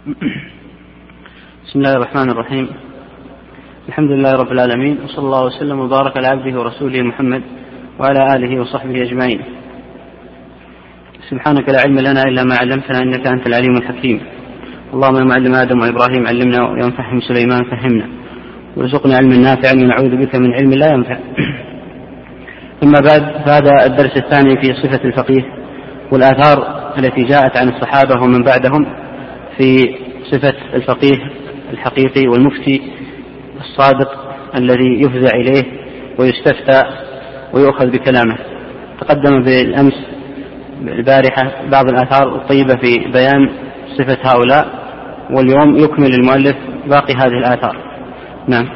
بسم الله الرحمن الرحيم. الحمد لله رب العالمين، وصلى الله وسلم وبارك على عبده ورسوله محمد وعلى آله وصحبه أجمعين. سبحانك لا علم لنا إلا ما علمتنا إنك أنت العليم الحكيم. اللهم يا معلم آدم وإبراهيم علمنا، ويا مفهم سليمان فهمنا، وارزقنا علما نافعا ونعوذ بك من علم لا ينفع. أما بعد، فهذا الدرس الثاني في صفة الفقيه والآثار التي جاءت عن الصحابة ومن بعدهم في صفة الفقيه الحقيقي والمفتي الصادق الذي يفزع إليه ويستفتى ويؤخذ بكلامه. تقدم بالأمس البارحة بعض الآثار الطيبة في بيان صفة هؤلاء، واليوم يكمل المؤلف باقي هذه الآثار. نعم.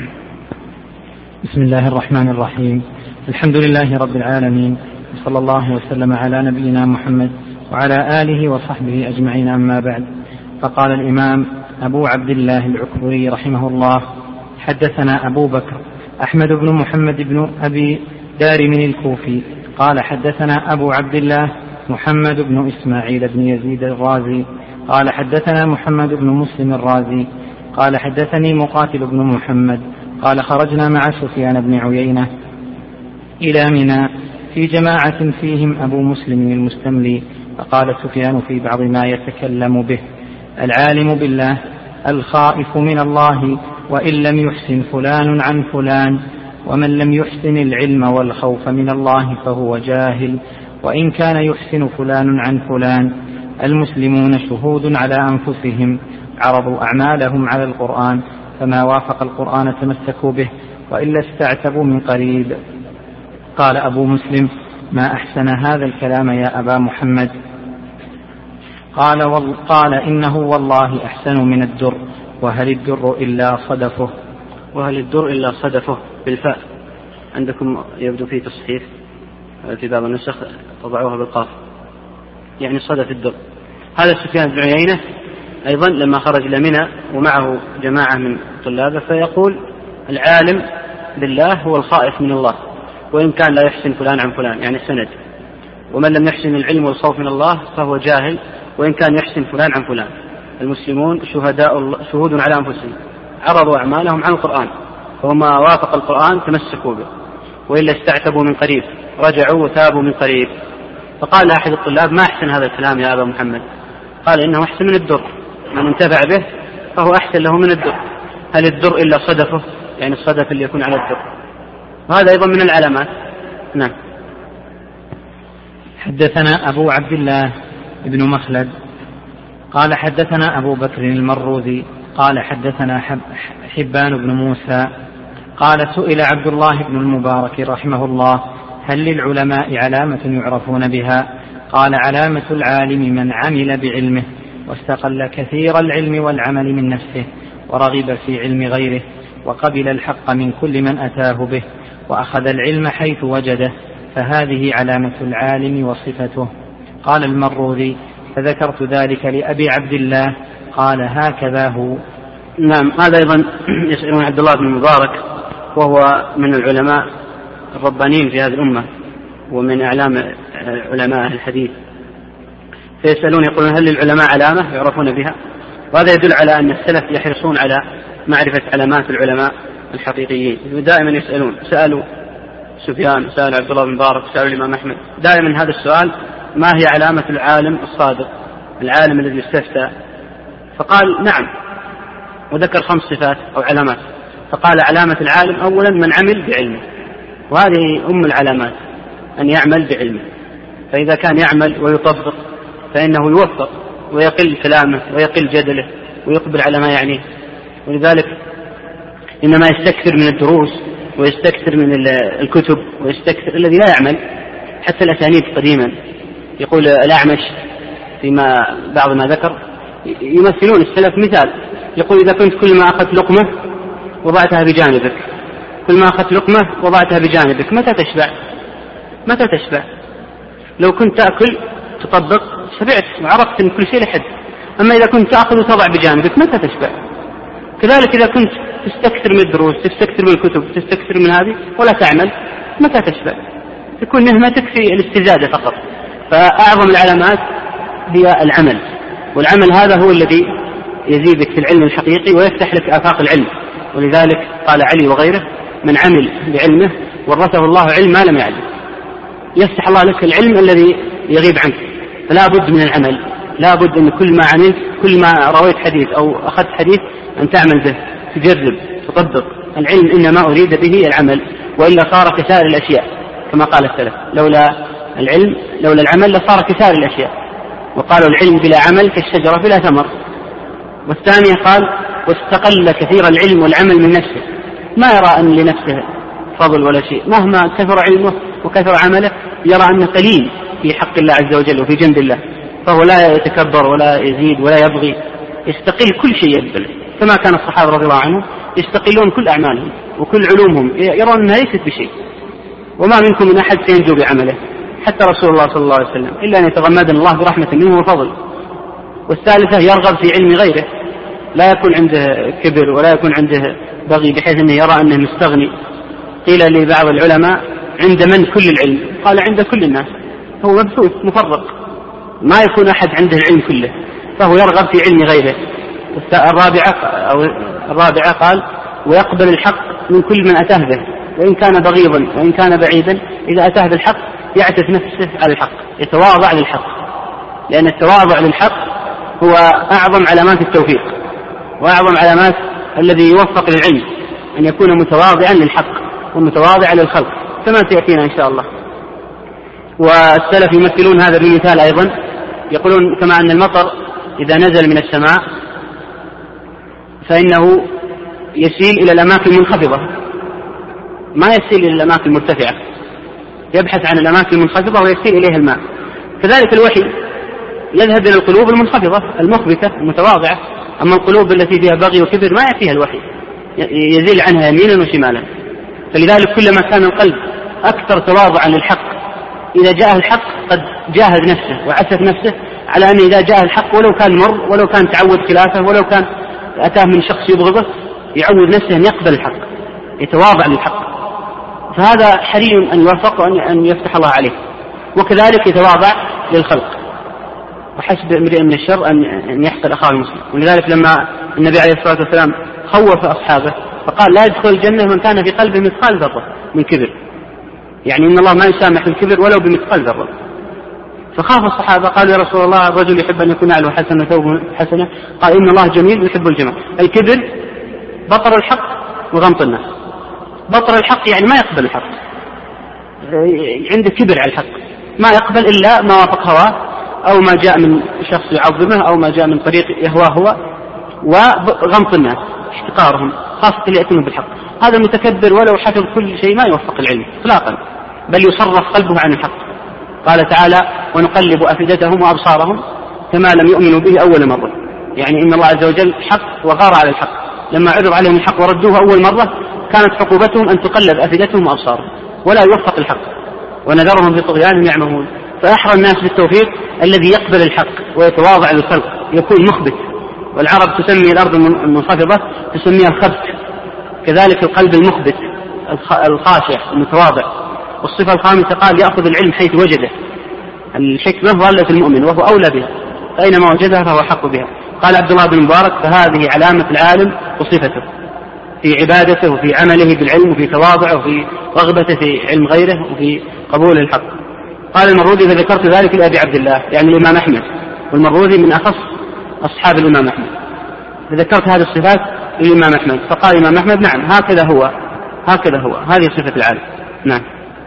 بسم الله الرحمن الرحيم. الحمد لله رب العالمين، وصلى الله وسلم على نبينا محمد وعلى آله وصحبه أجمعين. أما بعد، فقال الإمام أبو عبد الله العكبري رحمه الله: حدثنا أبو بكر أحمد بن محمد بن أبي دارم الكوفي قال حدثنا أبو عبد الله محمد بن إسماعيل بن يزيد الرازي قال حدثنا محمد بن مسلم الرازي قال حدثني مقاتل بن محمد قال خرجنا مع سفيان بن عيينة إلى منى في جماعة فيهم أبو مسلم المستملي، فقال سفيان في بعض ما يتكلم به: العالم بالله الخائف من الله، وإن لم يحسن فلان عن فلان، ومن لم يحسن العلم والخوف من الله فهو جاهل، وإن كان يحسن فلان عن فلان. المسلمون شهود على أنفسهم، عرضوا أعمالهم على القرآن، فما وافق القرآن تمسكوا به، وإلا استعتبوا من قريب. قال أبو مسلم: ما أحسن هذا الكلام يا أبا محمد. قال إنه والله أحسن من الدر، وهل الدر إلا صدفه. وهل الدر إلا صدفه بالفاء. عندكم يبدو فيه تصحيح في بعض النسخ تضعوها بالقاف، يعني صدف الدر. هذا سفيان بن عيينة أيضا لما خرج إلى منى ومعه جماعة من طلابه، فيقول: العالم بالله هو الخائف من الله، وإن كان لا يحسن فلان عن فلان، يعني السند. ومن لم يحسن العلم والخوف من الله فهو جاهل، وإن كان يحسن فلان عن فلان. المسلمون شهود على أنفسهم، عرضوا أعمالهم عن القرآن، وما وافق القرآن تمسكوا به، وإلا استعتبوا من قريب، رجعوا وتابوا من قريب. فقال أحد الطلاب: ما أحسن هذا الكلام يا أبا محمد؟ قال: إنه أحسن من الدر، من انتفع به فهو أحسن له من الدر. هل الدر إلا صدفه، يعني الصدف اللي يكون على الدر. وهذا أيضا من العلامات. نعم. حدثنا أبو عبد الله ابن مخلد قال حدثنا أبو بكر المروذي قال حدثنا حبان بن موسى قال: سئل عبد الله بن المبارك رحمه الله: هل للعلماء علامة يعرفون بها؟ قال: علامة العالم من عمل بعلمه، واستقل كثير العلم والعمل من نفسه، ورغب في علم غيره، وقبل الحق من كل من أتاه به، وأخذ العلم حيث وجده، فهذه علامة العالم وصفته. قال المروذي: فذكرت ذلك لأبي عبد الله، قال: هكذا هو. نعم. هذا أيضا يسألون عبد الله بن المبارك، وهو من العلماء الربانيين في هذه الأمة، ومن أعلام علماء الحديث. فيسألون يقولون: هل للعلماء علامة يعرفون بها؟ وهذا يدل على أن السلف يحرصون على معرفة علامات العلماء الحقيقيين، دائما يسألون. سألوا سفيان، سألوا عبد الله بن مبارك، سألوا الإمام أحمد، دائما هذا السؤال: ما هي علامة العالم الصادق، العالم الذي استفتى؟ فقال: نعم، وذكر 5 صفات أو علامات. فقال: علامة العالم أولا من عمل بعلمه، وهذه العلامات، أن يعمل بعلمه. فإذا كان يعمل ويطبق فإنه يوفق، ويقل كلامه ويقل جدله، ويقبل على ما يعنيه. ولذلك إنما يستكثر من الدروس ويستكثر من الكتب، ويستكثر الذي لا يعمل. حتى الأسانيد قديما يقول الأعمش فيما بعض ما ذكر، يمثلون السلف مثال، يقول: إذا كنت كل ما أخذت لقمة وضعتها بجانبك، كل ما أخذت لقمة وضعتها بجانبك، متى تشبع؟ متى تشبع؟ لو كنت تأكل تطبق شبعت وعرفت أن كل شيء لحد. أما إذا كنت تأخذ وتضع بجانبك متى تشبع؟ كذلك إذا كنت تستكثر من الدروس، تستكثر من الكتب، تستكثر من هذه ولا تعمل، متى تشبع؟ تكون نهمتك في الاستزادة فقط. فأعظم العلامات هي العمل، والعمل هذا هو الذي يزيدك في العلم الحقيقي ويفتح لك آفاق العلم. ولذلك قال علي وغيره: من عمل بعلمه ورثه الله علم ما لم يعلم. يفتح الله لك العلم الذي يغيب عنك. فلا بد من العمل، لا بد أن كل ما عملت، كل ما رويت حديث أو أخذت حديث أن تعمل به، تجرب، تطبق. العلم إنما أريد به العمل، وإلا صار كسائر الأشياء كما قال السلف: لولا العمل لصار كسائر الأشياء. وقالوا: العلم بلا عمل كالشجرة بلا ثمر. والثانية قال: واستقل كثير العلم والعمل من نفسه، ما يرى أن لنفسه فضل ولا شيء، مهما كثر علمه وكثر عمله يرى أنه قليل في حق الله عز وجل وفي جنب الله، فهو لا يتكبر ولا يزيد ولا يبغي، يستقل كل شيء يقبل. كما كان الصحابة رضي الله عنهم يستقلون كل أعمالهم وكل علومهم، يرون أنها ليست بشيء. وما منكم من أحد سينجو بعمله، حتى رسول الله صلى الله عليه وسلم، إلا أن يتغمدنا الله برحمة منه وفضل. والثالثة يرغب في علم غيره، لا يكون عنده كبر ولا يكون عنده بغي بحيث أنه يرى أنه مستغني. قيل لبعض العلماء: عند من كل العلم؟ قال: عند كل الناس. هو مبثوث مفرق، ما يكون أحد عنده العلم كله، فهو يرغب في علم غيره. الرابعة قال: ويقبل الحق من كل من أتاه به، وإن كان بغيضا وإن كان بعيدا، إذا أتاه بالحق يعتف نفسه على الحق، يتواضع للحق، لأن التواضع للحق هو أعظم علامات التوفيق وأعظم علامات الذي يوفق للعلم، أن يكون متواضعا للحق ومتواضعا للخلق، كما سيأتينا إن شاء الله. والسلف يمثلون هذا بمثال أيضا، يقولون: كما أن المطر إذا نزل من السماء فإنه يسيل إلى الأماكن المنخفضة، ما يسيل إلى الأماكن المرتفعة، يبحث عن الأماكن المنخفضة ويسيل إليها الماء. كذلك الوحي يذهب إلى القلوب المنخفضة المخبتة المتواضعة، أما القلوب التي فيها بغي وكبر ما يأتيها الوحي، يزيل عنها يمينا وشمالا. فلذلك كلما كان القلب أكثر تواضعا للحق، إذا جاء الحق قد جاهد نفسه وعسف نفسه على أن إذا جاء الحق ولو كان مر، ولو كان تعود خلافه، ولو كان أتاه من شخص يبغضه، يعود نفسه أن يقبل الحق، يتواضع للحق. فهذا حري أن يوفق وأن يفتح الله عليه. وكذلك يتواضع للخلق، وحسب امرئ من الشر أن يحقر أخاه المسلم. ولذلك لما النبي عليه الصلاة والسلام خوف أصحابه فقال: لا يدخل الجنة من كان في قلبه مثقال ذرة من كبر، يعني إن الله ما يسامح الكبر ولو بمثقال ذرة. فخاف الصحابة، قالوا: يا رسول الله، الرجل يحب أن يكون نعله حسنة وثوبه حسنة. قال: إن الله جميل يحب الجمال. الكبر بطر الحق وغمط الناس. بطر الحق يعني ما يقبل الحق، عنده كبر على الحق، ما يقبل إلا ما وافق هواه أو ما جاء من شخص يعظمه أو ما جاء من طريق يهواه هو. وغمط الناس احتقارهم، خاصة اللي يأتون بالحق. هذا المتكبر ولو حفظ كل شيء ما يوفق العلم إطلاقا، بل يصرف قلبه عن الحق. قال تعالى: ونقلب أفئدتهم وأبصارهم كما لم يؤمنوا به أول مرة. يعني إن الله عز وجل حق وغار على الحق، لما عرض عليهم الحق وردوه أول مرة كانت عقوبتهم أن تقلب أفئدتهم وأبصارهم ولا يوفق الحق، ونذرهم في طغيانهم يعمهون. فأحرى الناس بالتوفيق الذي يقبل الحق ويتواضع للخلق، يكون مخبت. والعرب تسمي الأرض المنخفضة تسميها الخبت، كذلك القلب المخبت الخاشع المتواضع. والصفة الخامسة قال: يأخذ العلم حيث وجده. الحكمة ضالة المؤمن وهو أولى بها، فأينما وجدها فهو حق بها. قال عبد الله بن مبارك: فهذه علامة العالم وصفته في عبادته وفي عمله بالعلم وفي تواضعه وفي رغبته في علم غيره وفي قبول الحق. قال المروذي: فذكرت ذلك لأبي عبد الله، يعني الإمام أحمد، والمروذي من أخص أصحاب الإمام أحمد، فذكرت هذه الصفات للإمام أحمد. فقال الإمام أحمد: نعم، هكذا هو، هذه صفة العالم. نعم.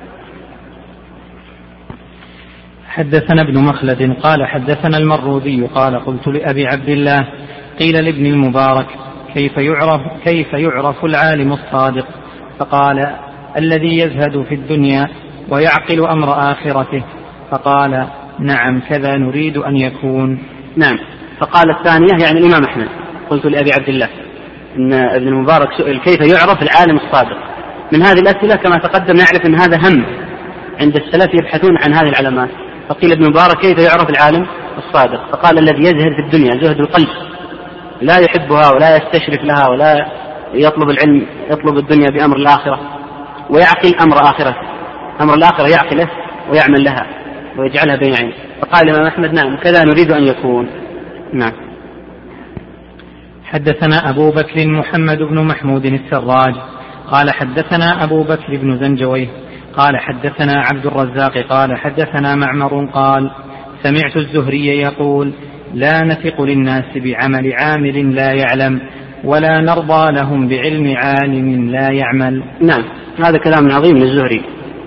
حدثنا ابن مخلد قال: حدثنا المروذي قال: قلت لأبي عبد الله: قيل لابن المبارك: كيف يعرف العالم الصادق؟ فقال: الذي يزهد في الدنيا ويعقل أمر آخرته. فقال: نعم، كذا نريد أن يكون. نعم. فقال الثانية يعني الإمام أحمد: قلت لأبي عبد الله إن ابن المبارك سئل كيف يعرف العالم الصادق. من هذه الأسئلة كما تقدم نعرف أن هذا هم عند السلف يبحثون عن هذه العلامات. فقيل ابن المبارك: كيف يعرف العالم الصادق؟ فقال: الذي يزهد في الدنيا زهد القلب، لا يحبها ولا يستشرف لها ولا يطلب العلم، يطلب الدنيا بأمر الآخرة، ويعقل أمر آخرة، أمر الآخرة يعقله ويعمل لها ويجعلها بين عين. فقال الإمام أحمد: نعم، كذا نريد أن يكون. نعم. حدثنا أبو بكر محمد بن محمود السراج قال حدثنا أبو بكر بن زنجويه قال حدثنا عبد الرزاق قال حدثنا معمر قال سمعت الزهري يقول لا نثق للناس بعمل عامل لا يعلم ولا نرضى لهم بعلم عالم لا يعمل. نعم، هذا كلام عظيم للزهري.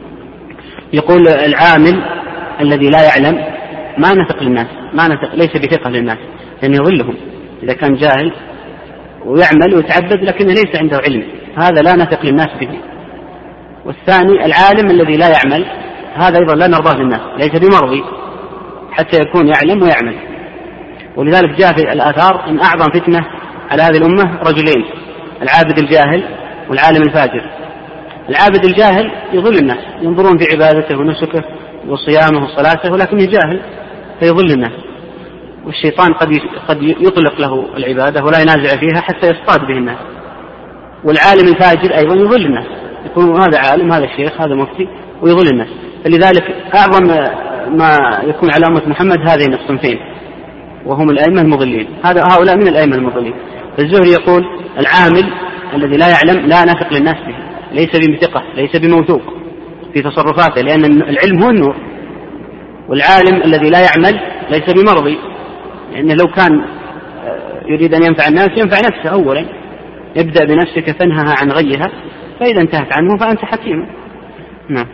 يقول العامل الذي لا يعلم ما نثق للناس، ما نثق، ليس بثقة للناس، لأن يضلهم إذا كان جاهل ويعمل ويتعبد لكنه ليس عنده علم، هذا لا نثق للناس به. والثاني العالم الذي لا يعمل، هذا أيضا لا نرضاه للناس، ليس بمرضي حتى يكون يعلم ويعمل. ولذلك جاء في الآثار أن أعظم فتنة على هذه الأمة رجلين: العابد الجاهل والعالم الفاجر. العابد الجاهل يضل الناس، ينظرون في عبادته ونسكه وصيامه وصلاته ولكنه جاهل فيضل الناس، والشيطان قد يطلق له العبادة ولا ينازع فيها حتى يصطاد به الناس. والعالم الفاجر أيضا يضل الناس، يقول هذا عالم، هذا الشيخ، هذا مفتي، ويضل الناس. فلذلك أعظم ما يكون على أمة محمد هذين الصنفين، وهم الأئمة المضلين، هؤلاء من الأئمة المضلين. الزهري يقول العامل الذي لا يعلم لا نثق للناس به، ليس بمثقة، ليس بموثوق في تصرفاته، لأن العلم هو النور. والعالم الذي لا يعمل ليس بمرضي، لأنه لو كان يريد أن ينفع الناس ينفع نفسه أولا، يبدأ بنفسك فانهها عن غيها، فإذا انتهت عنه فأنت حكيم. نعم.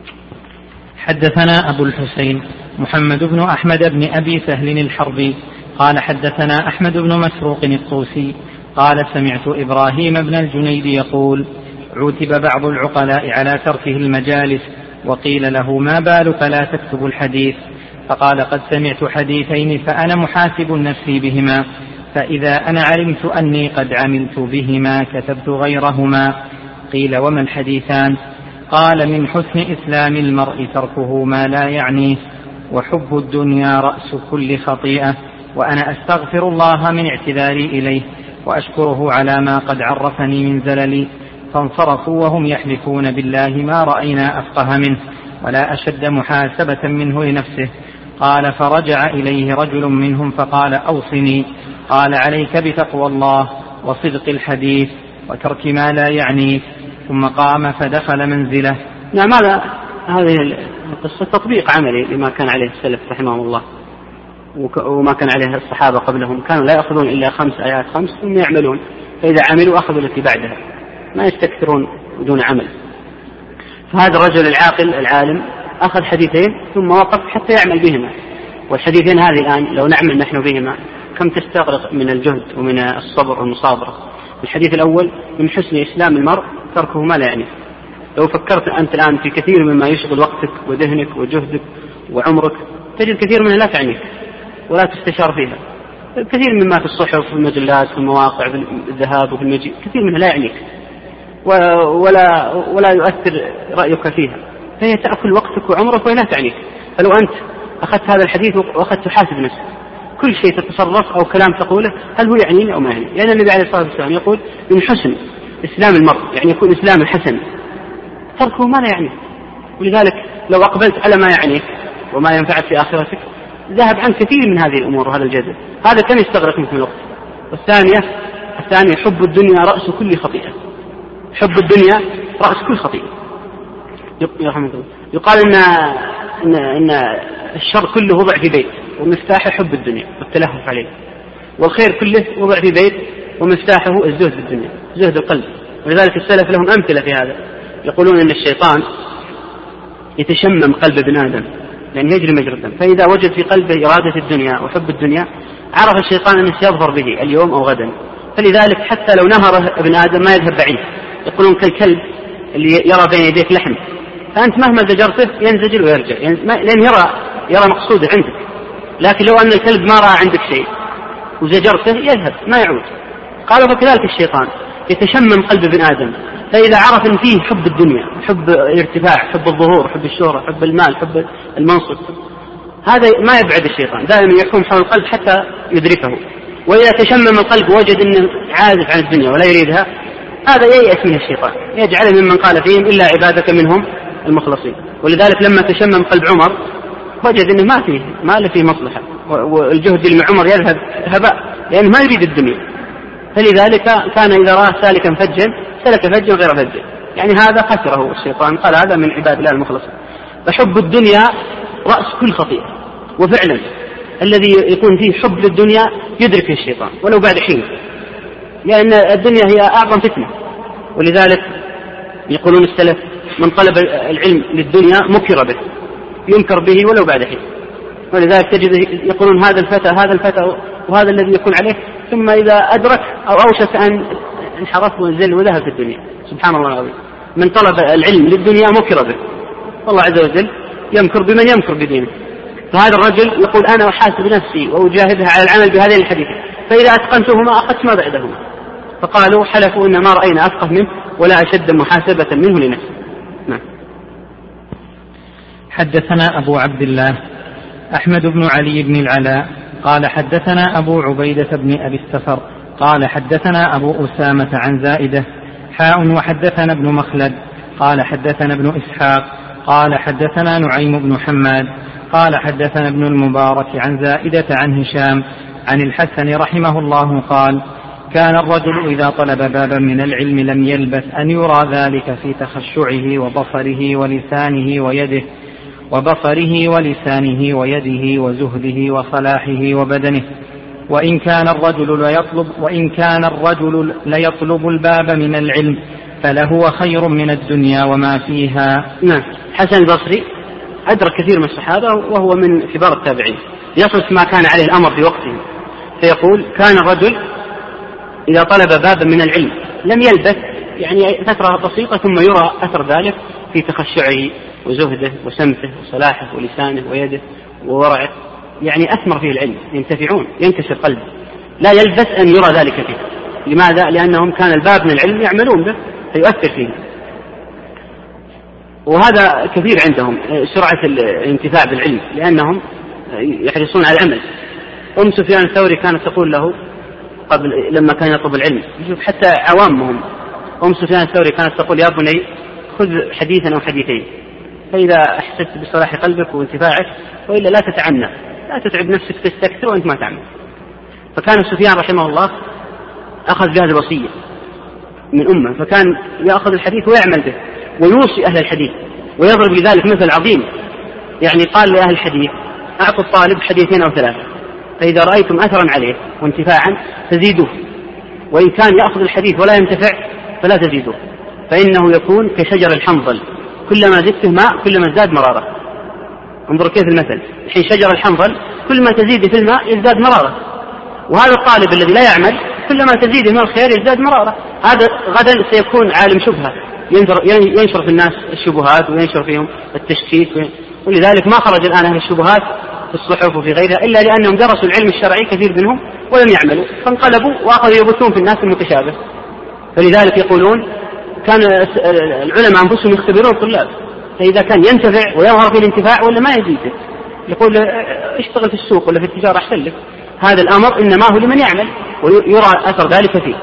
حدثنا أبو الحسين محمد بن أحمد بن أبي سهل الحربي قال حدثنا أحمد بن مسروق الطوسي قال سمعت إبراهيم بن الجنيد يقول عوتب بعض العقلاء على تركه المجالس، وقيل له ما بالك لا تكتب الحديث؟ فقال قد سمعت حديثين فأنا محاسب نفسي بهما، فإذا أنا علمت أني قد عملت بهما كتبت غيرهما. قيل وما الحديثان؟ قال من حسن إسلام المرء تركه ما لا يعنيه، وحب الدنيا رأس كل خطيئة، وأنا أستغفر الله من اعتذاري إليه وأشكره على ما قد عرفني من زللي. فانصرفوا وهم يحلفون بالله ما رأينا أفقه منه ولا أشد محاسبة منه لنفسه. قال فرجع إليه رجل منهم فقال أوصني. قال عليك بتقوى الله وصدق الحديث وترك ما لا يعنيك. ثم قام فدخل منزله. نعم، هذه القصة تطبيق عملي لما كان عليه السلف رحمهم الله وما كان عليه الصحابة قبلهم، كانوا لا يأخذون إلا 5 آيات ثم يعملون، فإذا عملوا أخذوا التي بعدها، ما يستكثرون بدون عمل. فهذا الرجل العاقل العالم أخذ حديثين ثم وقف حتى يعمل بهما. والحديثين هذه الآن لو نعمل نحن بهما كم تستغرق من الجهد ومن الصبر والمصابرة. الحديث الأول من حسن إسلام المرء تركه ما لا يعنيه. لو فكرت أنت الآن في كثير مما يشغل وقتك وذهنك وجهدك وعمرك تجد كثير منها لا تعنيك ولا تستشار فيها، كثير مما في الصحف وفي المجلات وفي المواقع في الذهاب وفي المجيء كثير منها لا يعنيك ولا يؤثر رأيك فيها، فهي تأكل وقتك وعمرك ولا تعنيك. فلو أنت أخذت هذا الحديث وأخذت تحاسب نفسك كل شيء تتصرف أو كلام تقوله هل هو يعنيني أو ما يعني، لأن النبي عليه الصلاة والسلام يقول من حسن إسلام المرء، يعني يكون إسلام الحسن تركه ما لا يعنيه. ولذلك لو أقبلت على ما يعنيك وما ينفعك في آخرتك ذهب عن كثير من هذه الأمور وهذا الجزء. هذا كم يستغرق مثل الوقت. والثانية حب الدنيا رأس كل خطيئة. حب الدنيا رأس كل خطيئة. يقال إن الشر كله وضع في بيت ومفتاحه حب الدنيا والتلهف عليه، والخير كله وضع في بيت ومفتاحه الزهد في الدنيا، زهد القلب. ولذلك السلف لهم أمثلة في هذا، يقولون إن الشيطان يتشمم قلب ابن آدم لأن يجري مجرى الدم، فإذا وجد في قلبه إرادة الدنيا وحب الدنيا عرف الشيطان أنه سيظفر به اليوم أو غدا. فلذلك حتى لو نهر ابن آدم ما يذهب بعيد، يقولون كالكلب اللي يرى بين يديك لحم، فأنت مهما زجرته ينزجر ويرجع لأن يرى مقصوده عندك. لكن لو أن الكلب ما رأى عندك شيء وزجرته يذهب ما يعود. قالوا فكذلك الشيطان يتشمم قلب ابن آدم، فإذا عرف أن فيه حب الدنيا، حب الارتفاع، حب الظهور، حب الشهرة، حب المال، حب المنصب، هذا ما يبعد الشيطان، دائما يحوم حول القلب حتى يدركه. وإذا تشمم القلب وجد أنه عازف عن الدنيا ولا يريدها، هذا ييأس من الشيطان، يجعله ممن قال فيهم إلا عبادك منهم المخلصين. ولذلك لما تشمم قلب عمر وجد أنه ما له فيه مصلحة، والجهد اللي مع عمر يذهب هباء لأنه ما يريد الدنيا. فلذلك كان إذا رأى سالكا فجا سلك فجا غير فجا، يعني هذا خسره الشيطان، قال هذا من عباد الله المخلصين. فحب الدنيا رأس كل خطيئة، وفعلا الذي يكون فيه حب للدنيا يدرك الشيطان ولو بعد حين، لأن الدنيا هي أعظم فتنة. ولذلك يقولون السلف من طلب العلم للدنيا مكر به، ينكر به ولو بعد حين. ولذلك تجد يقولون هذا الفتى وهذا الذي يكون عليه، ثم إذا أدرك أو أوشك أن انحرف وانزل وذهب في الدنيا. سبحان الله العظيم، من طلب العلم للدنيا مكر به، والله عز وجل يمكر بمن يمكر بدينه. فهذا الرجل يقول أنا أحاسب نفسي وأجاهدها على العمل بهذين الحديث، فإذا أتقنتهما أخذت ما بعدهما. فقالوا حلفوا إن ما رأينا أفقه منه ولا أشد محاسبة منه لنفسه. نعم. حدثنا أبو عبد الله أحمد بن علي بن العلاء قال حدثنا أبو عبيدة بن أبي السفر قال حدثنا أبو أسامة عن زائدة وحدثنا ابن مخلد قال حدثنا ابن إسحاق قال حدثنا نعيم بن حماد قال حدثنا ابن المبارك عن زائدة عن هشام عن الحسن رحمه الله قال كان الرجل إذا طلب بابا من العلم لم يلبث أن يرى ذلك في تخشعه وبصره ولسانه ويده وزهده وصلاحه وبدنه، وإن كان الرجل ليطلب الباب من العلم فلهو خير من الدنيا وما فيها. نعم. حسن البصري أدرك كثير من الصحابة وهو من كبار التابعين، يصف ما كان عليه الأمر في وقته، فيقول كان الرجل إذا طلب بابا من العلم لم يلبث، يعني فترة بسيطة ثم يرى أثر ذلك في تخشعه وزهده وسمته وصلاحه ولسانه ويده وورعه، يعني أثمر فيه العلم، ينتفعون، ينكسر قلبه، لا يلبث أن يرى ذلك فيه. لماذا؟ لأنهم كان الباب من العلم يعملون به فيؤثر فيه. وهذا كثير عندهم سرعة الانتفاع بالعلم، لأنهم يحرصون على العمل. أم سفيان الثوري كانت تقول له قبل لما كان يطلب العلم، حتى عوامهم، أم سفيان الثوري كانت تقول يا بني خذ حديثا أو حديثين، فإذا أحسست بصلاح قلبك وانتفاعك، وإلا لا تتعنى، لا تتعب نفسك تستكثر وأنت ما تعمل. فكان سفيان رحمه الله أخذ بهذه الوصية من أمه، فكان يأخذ الحديث ويعمل به ويوصي أهل الحديث ويضرب لذلك مثل عظيم. يعني قال لأهل الحديث أعطوا الطالب حديثين أو ثلاثة، فإذا رأيتم أثرا عليه وانتفاعا فزيدوه، وإن كان يأخذ الحديث ولا ينتفع فلا تزيدوه، فإنه يكون كشجر الحنظل كلما زدته ماء كلما ازداد مرارة. انظر كيف المثل، حين شجر الحنظل كل ما تزيد في الماء يزداد مرارة، وهذا الطالب الذي لا يعمل كلما تزيد من الخير يزداد مرارة. هذا غدا سيكون عالم شبهة ينشر في الناس الشبهات وينشر فيهم التشكيك، ولذلك ما خرج الآن أهل الشبهات في الصحف وفي غيرها إلا لأنهم درسوا العلم الشرعي كثير منهم ولم يعملوا، فانقلبوا وأخذوا يبثون في الناس المتشابه. فلذلك يقولون كان العلماء أنفسهم يختبرون الطلاب، فإذا كان ينتفع ويظهر في الانتفاع ولا ما يزيده، يقول اشتغل في السوق ولا في التجارة أحسن لك. هذا الأمر إنما هو لمن يعمل ويرى أثر ذلك فيه.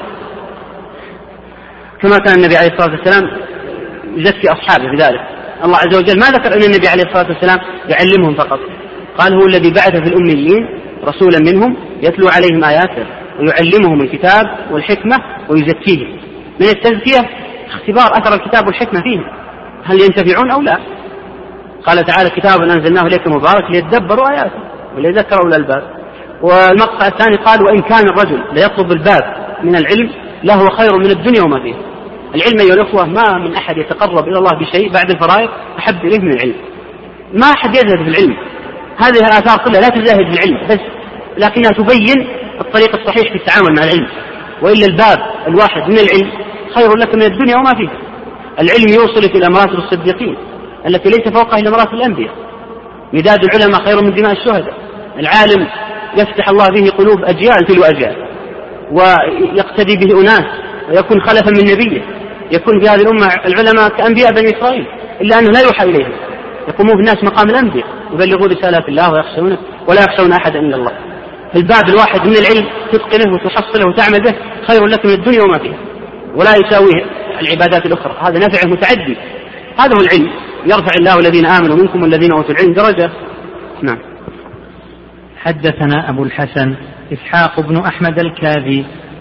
كما كان النبي عليه الصلاة والسلام يزكي أصحابه بذلك. الله عز وجل ما ذكر أن النبي عليه الصلاة والسلام يعلمهم فقط، قال هو الذي بعث في الأميين رسولا منهم يتلو عليهم آياته ويعلمهم الكتاب والحكمة ويزكيهم. من التزكية اختبار أثر الكتاب والحكمة فيهم، هل ينتفعون أو لا. قال تعالى كتاب أنزلناه إليك مبارك ليتدبروا آياته وليذكروا أولي الألباب. والمقطع الثاني قال وإن كان الرجل ليطلب الباب من العلم له خير من الدنيا وما فيه. العلم أيها الأخوة ما من أحد يتقرب إلى الله بشيء بعد الفرائض أحب إليه من العلم، ما أحد يزهد في العلم. هذه الآثار كلها لا تزهد في العلم بس، لكنها تبين الطريق الصحيح في التعامل مع العلم. وإلا الباب الواحد من العلم خير لك من الدنيا وما فيه. العلم يوصلك إلى مراتب الصديقين التي ليس فوقها إلا مراتب الأنبياء. مداد العلماء خير من دماء الشهداء. العالم يفتح الله به قلوب أجيال تلو أجيال، ويقتدي به أناس ويكون خلفا من نبيه. يكون في هذه الأمة العلماء كأنبياء بني إسرائيل، إلا أنه لا يوحى إليهم، يقومون في الناس مقام الأنبياء، يبلغون رسالات الله ويخشونه ولا يخشون أحدا إلا الله. الباب الواحد من العلم تتقنه وتحصله وتعمل به خير لك من الدنيا وما فيها، ولا يساويه العبادات الأخرى. هذا نفعه متعدي. هذا هو العلم، يرفع الله الذين آمنوا منكم والذين أوتوا العلم درجة. نعم. حدثنا أبو الحسن إسحاق بن أحمد الكاذي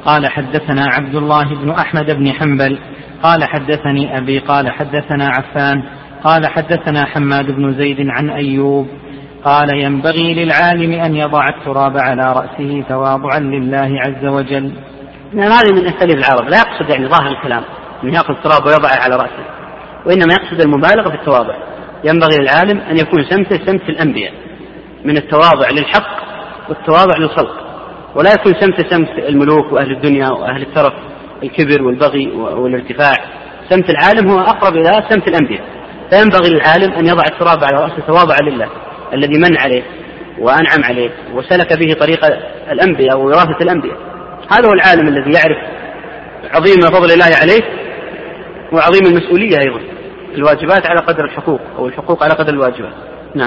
قال حدثنا عبد الله بن أحمد بن حنبل قال حدثني أبي قال حدثنا عفان قال حدثنا حماد بن زيد عن أيوب قال ينبغي للعالم أن يضع التراب على رأسه تواضعا لله عز وجل. هذه من أساليب العرب، لا يقصد يعني ظاهر الكلام أن يأخذ التراب ويضعه على رأسه، وإنما يقصد المبالغة في التواضع. ينبغي للعالم أن يكون سمته سمت الأنبياء من التواضع للحق والتواضع للخلق، ولا يكون سمته سمت الملوك وأهل الدنيا وأهل الترف، الكبر والبغي والارتفاع. سمت العالم هو أقرب إلى سمت الأنبياء. فينبغي للعالم أن يضع التراب على رأسه تواضعا لله الذي من عليه وأنعم عليه وسلك به طريق الأنبياء ووراثة الأنبياء. هذا هو العالم الذي يعرف عظيم فضل الله عليه وعظيم المسؤولية أيضا، الواجبات على قدر الحقوق أو الحقوق على قدر الواجبات. نعم.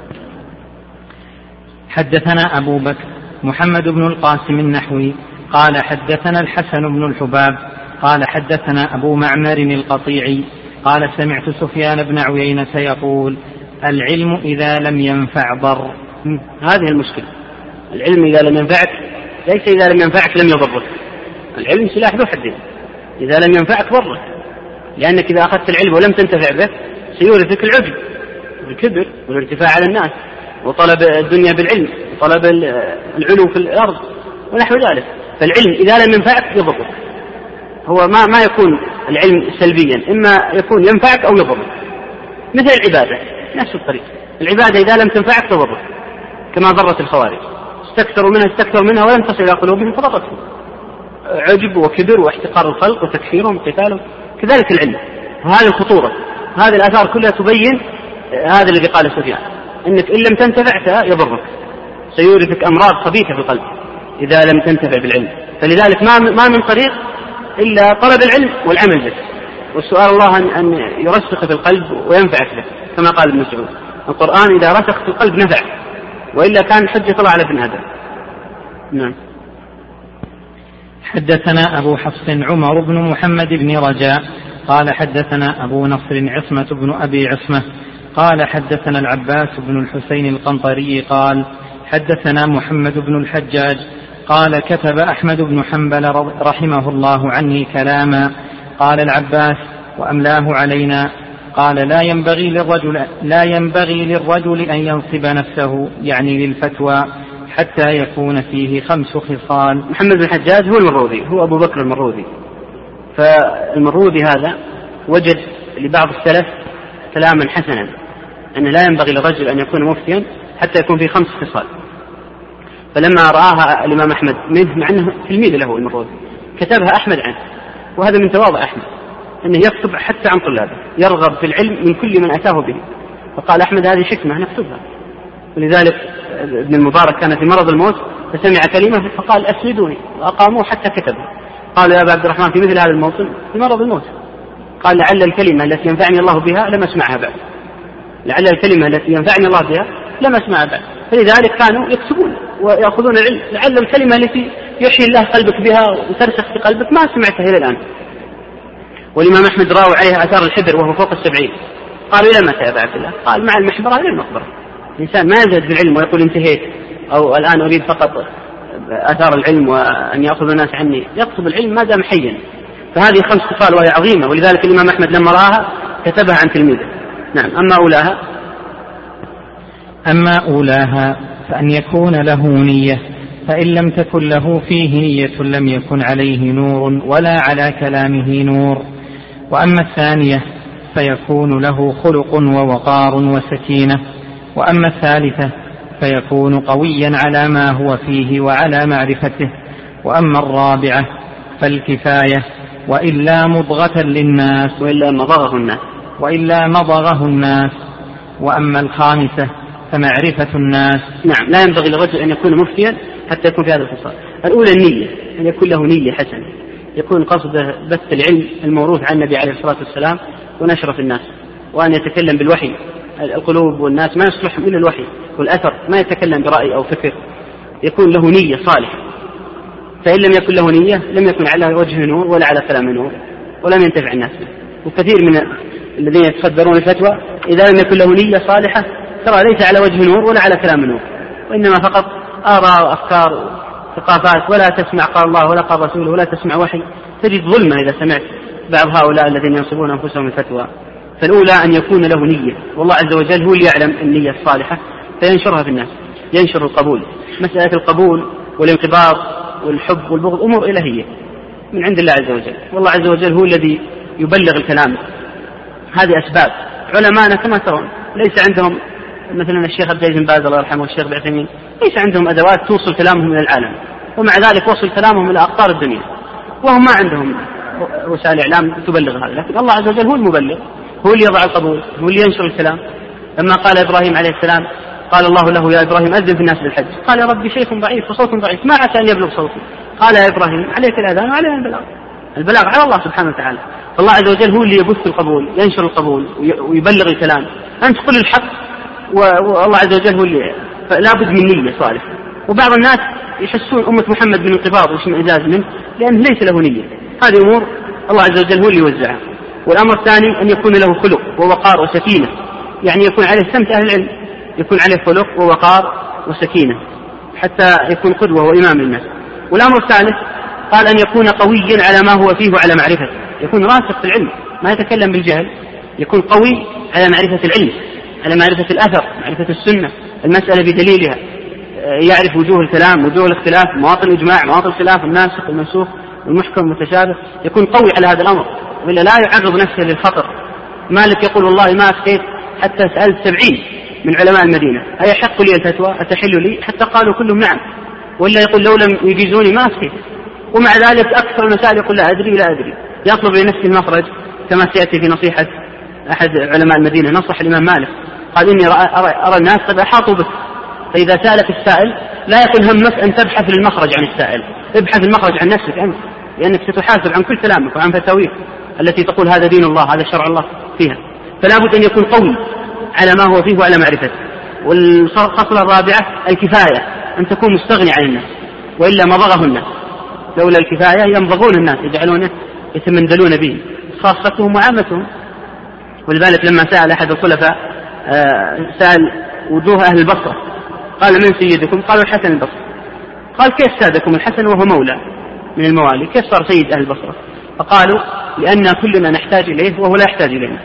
حدثنا أبو بكر محمد بن القاسم النحوي قال حدثنا الحسن بن الحباب قال حدثنا أبو معمر القطيعي قال سمعت سفيان بن عيينة يقول العلم إذا لم ينفع ضر. هذه المشكلة، العلم إذا لم ينفعك، ليس إذا لم ينفعك لم يضرك. العلم سلاح ذو حدين، إذا لم ينفعك ضرك، لأنك إذا أخذت العلم ولم تنتفع به سيورثك العجب والكبر والارتفاع على الناس وطلب الدنيا بالعلم وطلب العلو في الأرض ونحو ذلك. فالعلم إذا لم ينفعك يضرك. هو ما يكون العلم سلبيا، إما يكون ينفعك أو يضرك. مثل العبادة نفس الطريق، العبادة إذا لم تنفعك تضرك كما ضرت الخوارج، استكثروا منها ولم تصل إلى قلوبهم فضرتهم، عجب وكبر واحتقار الخلق وتكفيرهم وقتالهم. كذلك العلم، وهذه الخطورة، هذه الآثار كلها تبين هذا الذي قال سفيان، إنك إن لم تنتفع يضرك، سيورثك أمراض خبيثة في القلب إذا لم تنتفع بالعلم. فلذلك ما من طريق إلا طلب العلم والعمل به، والسؤال الله أن يرسخ في القلب وينفعك به، كما قال ابن مسعود القرآن إذا رسخ في القلب نفع، وإلا كان حجة طلع على ابن آدم. نعم. حدثنا أبو حفص عمر بن محمد بن رجاء قال حدثنا أبو نصر عصمة بن أبي عصمة قال حدثنا العباس بن الحسين القنطري قال حدثنا محمد بن الحجاج قال كتب أحمد بن حنبل رحمه الله عني كلاما. قال العباس وأملاه علينا. قال لا ينبغي للرجل أن ينصب نفسه يعني للفتوى حتى يكون فيه 5 خصال. محمد بن الحجاج هو المروذي، هو أبو بكر المروذي. فالمروذي هذا وجد لبعض السلف كلاما حسنا أن لا ينبغي للرجل أن يكون مفتيا حتى يكون فيه 5 خصال. فلما رآها الإمام أحمد منه، مع أنه تلميذ له المروذي، كتبها أحمد عنه. وهذا من تواضع أحمد أنه يكتب حتى عن طلابه، يرغب في العلم من كل من أتاه به. فقال أحمد هذه حكمة نكتبها. ولذلك ابن المبارك كان في مرض الموت فسمع كلمة فقال أسندوني، وأقاموه حتى كتبها. قال يا أبا عبد الرحمن في مثل هذا الموطن في مرض الموت، قال لعل الكلمة التي ينفعني الله بها لم أسمعها بعد، لعل الكلمة التي ينفعني الله بها لم أسمعها بعد. فلذلك كانوا يكتبون ويأخذون العلم، لعل الكلمة التي يحيي الله قلبك بها وترسخ في قلبك ما سمعتها إلى الآن. والإمام أحمد راوى عليها آثار الحبر وهو فوق 70. قالوا إلى متى يا أبا عبد الله؟ قال مع المحبرة إلى المقبرة. الإنسان ما يزهد في العلم ويقول انتهيت أو الآن أريد فقط آثار العلم وأن يأخذ الناس عني. يطلب العلم ما دام حيا. فهذه 5 خصال وهي عظيمة، ولذلك الإمام أحمد لما رآها كتبها عن تلميذه. نعم. أما أولاها فأن يكون له نية، فإن لم تكن له فيه نية لم يكن عليه نور ولا على كلامه نور. وأما الثانية فيكون له خلق ووقار وسكينة. وأما الثالثة فيكون قويا على ما هو فيه وعلى معرفته. وأما الرابعة فالكفاية، وإلا مضغة للناس وإلا مضغه الناس. وأما الخامسة فمعرفة الناس. نعم. لا ينبغي للرجل أن يكون مفتيا حتى يكون في هذا الخصال. الأولى النية، أن يكون له نية حسنة، يكون قصده بث العلم الموروث عن النبي عليه الصلاة والسلام ونشره في الناس، وأن يتكلم بالوحي. القلوب والناس ما يصلحهم إلا الوحي والأثر، ما يتكلم برأي أو فكر. يكون له نية صالحة. فإن لم يكن له نية لم يكن على وجه نور ولا على كلام نور ولم ينتفع الناس به. وكثير من الذين يتصدرون الفتوى إذا لم يكن له نية صالحة ترى ليس على وجه نور ولا على كلام نور، وإنما فقط آراء وأفكار ثقافات، ولا تسمع قال الله ولا قال رسوله ولا تسمع وحي، تجد ظلمة إذا سمعت بعض هؤلاء الذين ينصبون أنفسهم الفتوى. فالأولى أن يكون له نية، والله عز وجل هو اللي يعلم النية الصالحة فينشرها في الناس، ينشر القبول. مسألة القبول والانقباض والحب والبغض أمور إلهية من عند الله عز وجل، والله عز وجل هو الذي يبلغ الكلام. هذه أسباب. علماءنا كما ترون ليس عندهم مثلا الشيخ عبد العزيز بن باز الله يرحمه والشيخ ابن عثيمين ليس عندهم أدوات توصل كلامهم إلى العالم، ومع ذلك وصل كلامهم إلى أقطار الدنيا، وهم ما عندهم وسائل إعلام تبلغ هذا. لكن الله عز وجل هو المبلغ، هو اللي يضع القبول، هو اللي ينشر الكلام. لما قال إبراهيم عليه السلام قال الله له يا إبراهيم أذن في الناس بالحج، قال يا ربي شيخ ضعيف وصوت ضعيف ما عسى أن يبلغ صوتي، قال يا إبراهيم عليك الأذان وعلينا البلاغ، البلاغ على الله سبحانه وتعالى. فالله عز وجل هو اللي يبث القبول، ينشر القبول ويبلغ الكلام. أنت قل الحق والله عز وجل هو اللي، فلا بد من نية صالحة. وبعض الناس يحسون أمة محمد من انقباض واشمئزاز منه لأنه ليس له نية. هذه أمور الله عز وجل هو اللي يوزعها. والأمر الثاني أن يكون له خلق ووقار وسكينة، يعني يكون عليه سمت أهل العلم، يكون عليه خلق ووقار وسكينة حتى يكون قدوة وإمام للناس. والأمر الثالث قال أن يكون قويا على ما هو فيه وعلى معرفته، يكون راسخ في العلم ما يتكلم بالجهل، يكون قوي على معرفة العلم، على معرفة الأثر، معرفة السنة، المسألة بدليلها، يعرف وجوه الكلام، وجوه الاختلاف، مواطن الإجماع، مواطن الخلاف، الناسخ والمنسوخ والمحكم والمتشابه، يكون قوي على هذا الأمر، وإلا لا يعرض نفسه للخطر. مالك يقول والله ما أفتيت حتى سألت 70 من علماء المدينة أيحق لي الفتوى أتحل لي، حتى قالوا كلهم نعم، ولا يقول لو لم يجيزوني ما أفتيت. ومع ذلك أكثر المسائل يقول لا أدري، يطلب لنفسه المخرج كما سيأتي في نصيحة أحد علماء المدينة، نصح الإمام مالك قال إني أرى الناس قد أحاطوا بك، فإذا سألك السائل لا يكون همك أن تبحث المخرج عن السائل، ابحث المخرج عن نفسك أنت، لأنك ستحاسب عن كل كلامك وعن فتاويك التي تقول هذا دين الله هذا شرع الله فيها. فلا بد أن يكون قوي على ما هو فيه وعلى معرفته. والخصلة الرابعة الكفاية، أن تكون مستغني عن الناس، وإلا ما ضغه الناس، لولا الكفاية ينبغون الناس يجعلونه يتمندلون به خاصتهم وعامتهم. ولذلك لما سأل أحد الخلفاء سأل وجوه أهل البصرة قال من سيدكم؟ قالوا الحسن البصري. قال كيف سادكم الحسن وهو مولى من الموالي، كيف صار سيد أهل البصرة؟ فقالوا لأن كلنا نحتاج إليه وهو لا يحتاج إلينا.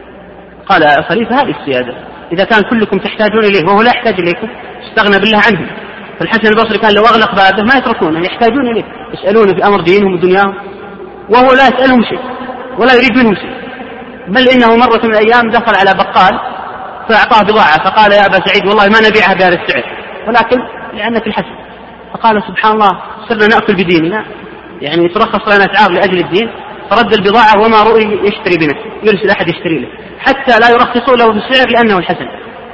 قال يا خليفة هذه السيادة، إذا كان كلكم تحتاجون إليه وهو لا يحتاج إليكم استغنى بالله عنهم. فالحسن البصري كان لو أغلق بابه ما يتركونه، يحتاجون إليه، يسألونه في أمر دينهم ودنياهم وهو لا يسألهم شيء ولا يريد منهم شيء. بل إنه مرة من الأيام دخل على بقال فأعطاه بضاعة فقال يا أبا سعيد والله ما نبيعها بهذا السعر ولكن لأنك الحسن. فقال سبحان الله صرنا نأكل بديننا، يعني يترخص لنا أسعار لأجل الدين، فرد البضاعة وما رؤي يشتري بنفسه، يرسل أحد يشتري له حتى لا يرخصوا له بالسعر لأنه الحسن.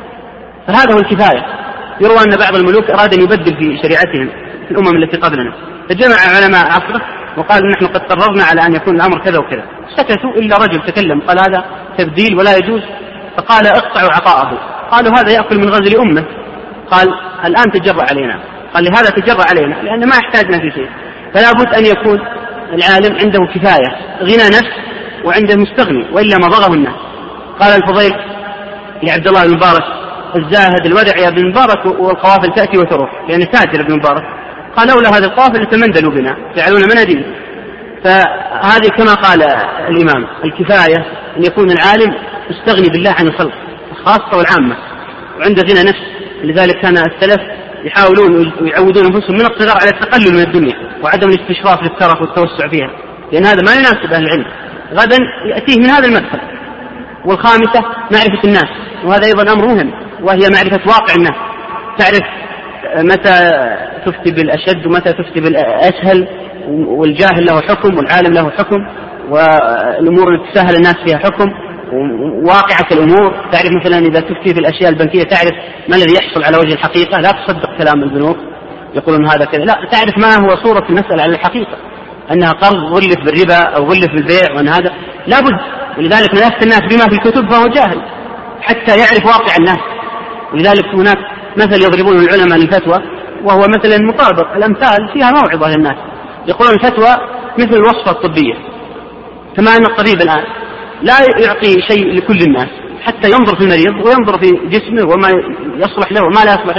فهذا هو الكفاية. يروى أن بعض الملوك أراد أن يبدل في شريعتهم في الأمم التي قبلنا، فجمع علماء عصره وقال نحن قد قررنا على أن يكون الأمر كذا وكذا، سكتوا إلا رجل تكلم قال هذا تبديل ولا يجوز، فقال اقطعوا عطاءه. قالوا هذا يأكل من غزل أمه. قال الآن تجرأ علينا، قال لهذا تجرأ علينا لأن ما احتاجنا في شيء. فلا بد أن يكون العالم عنده كفاية غنى نفس وعنده مستغني، وإلا ما ضغه الناس. قال الفضيل لعبد الله بن مبارك الزاهد الودع يا ابن مبارك والقوافل تأتي وتروح، لأن تاجر ابن مبارك. قال لولا هذه القوافل لتمندلوا بنا جعلونا مناديل. فهذه كما قال الإمام الكفاية أن يكون العالم مستغني بالله عن الخلق الخاصة والعامة وعنده غنى نفس. لذلك كان السلف يحاولون ويعودون أنفسهم من الصغر على التقلل من الدنيا وعدم الاستشراف للترف والتوسع فيها، لأن هذا ما يناسب أهل العلم، غدا يأتيه من هذا المدخل. والخامسة معرفة الناس، وهذا أيضا أمر مهم، وهي معرفة واقع الناس، تعرف متى تفتي بالأشد ومتى تفتي بالأسهل، والجاهل له حكم والعالم له حكم، والأمور التي تسهل الناس فيها حكم، وواقعة الأمور. تعرف مثلا إذا تفتي في الأشياء البنكية تعرف ما الذي يحصل على وجه الحقيقة، لا تصدق كلام البنوك يقولون هذا كذا، لا، تعرف ما هو صورة المسألة على الحقيقة، أنها قرض غلف بالربا أو غلف بالبيع، وأن هذا لا بد. ولذلك من يفتي الناس بما في الكتب فهو جاهل حتى يعرف واقع الناس. ولذلك هناك مثل يضربون العلماء للفتوى وهو مثلا مطابق، الأمثال فيها موعظة للناس. يقولون الفتوى مثل الوصفة الطبية، كما أن الطبيب الآن لا يعطي شيء لكل الناس حتى ينظر في المريض وينظر في جسمه وما يصلح له وما لا يصلح له،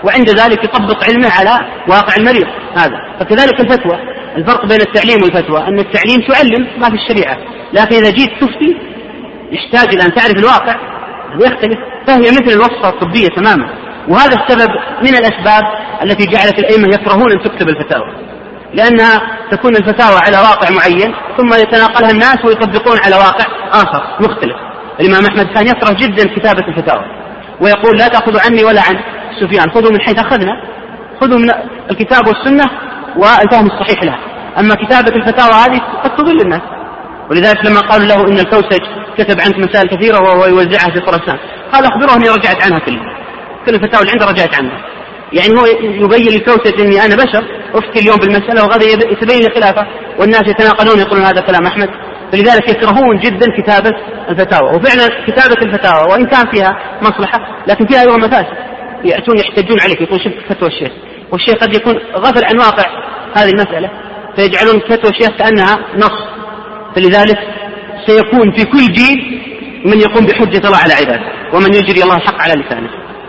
وعند ذلك يطبق علمه على واقع المريض هذا. فكذلك الفتوى، الفرق بين التعليم والفتوى أن التعليم تعلم ما في الشريعة، لكن إذا جيت تفتي يحتاج إلى أن تعرف الواقع يختلف، فهي مثل الوصفة الطبية تماما. وهذا السبب من الأسباب التي جعلت الأئمة يكرهون أن تكتب الفتاوى، لأنها تكون الفتاوى على واقع معين ثم يتناقلها الناس ويطبقون على واقع آخر مختلف. الإمام أحمد كان يكره جدا كتابة الفتاوى ويقول لا تأخذوا عني ولا عن سفيان، خذوا من حيث أخذنا، خذوا من الكتاب والسنة والفهم الصحيح لها، أما كتابة الفتاوى هذه قد تضل الناس. ولذلك لما قالوا له إن الكوسج كتب عنك مسائل كثيرة وهو يوزعها في خراسان، قال أخبره أني رجعت عنها كل الفتاوى اللي عنده رجعت عنها. يعني هو يبين الكوسج أني أنا بشر أفتي اليوم بالمسألة وغدا يتبين لي خلافه، والناس يتناقلون يقولون هذا كلام أحمد. فلذلك يكرهون جدا كتابة الفتاوى. وفعلا كتابة الفتاوى وإن كان فيها مصلحة لكن فيها أيضا مفاسد، يأتون يحتجون عليك يقول شوف فتوى الشيخ، والشيخ قد يكون غفل عن واقع هذه المسألة فيجعلون فتوى الشيخ كأنها نص. فلذلك سيكون في كل جيل من يقوم بحجة الله على عباده ومن يجري الله الحق على لسانه.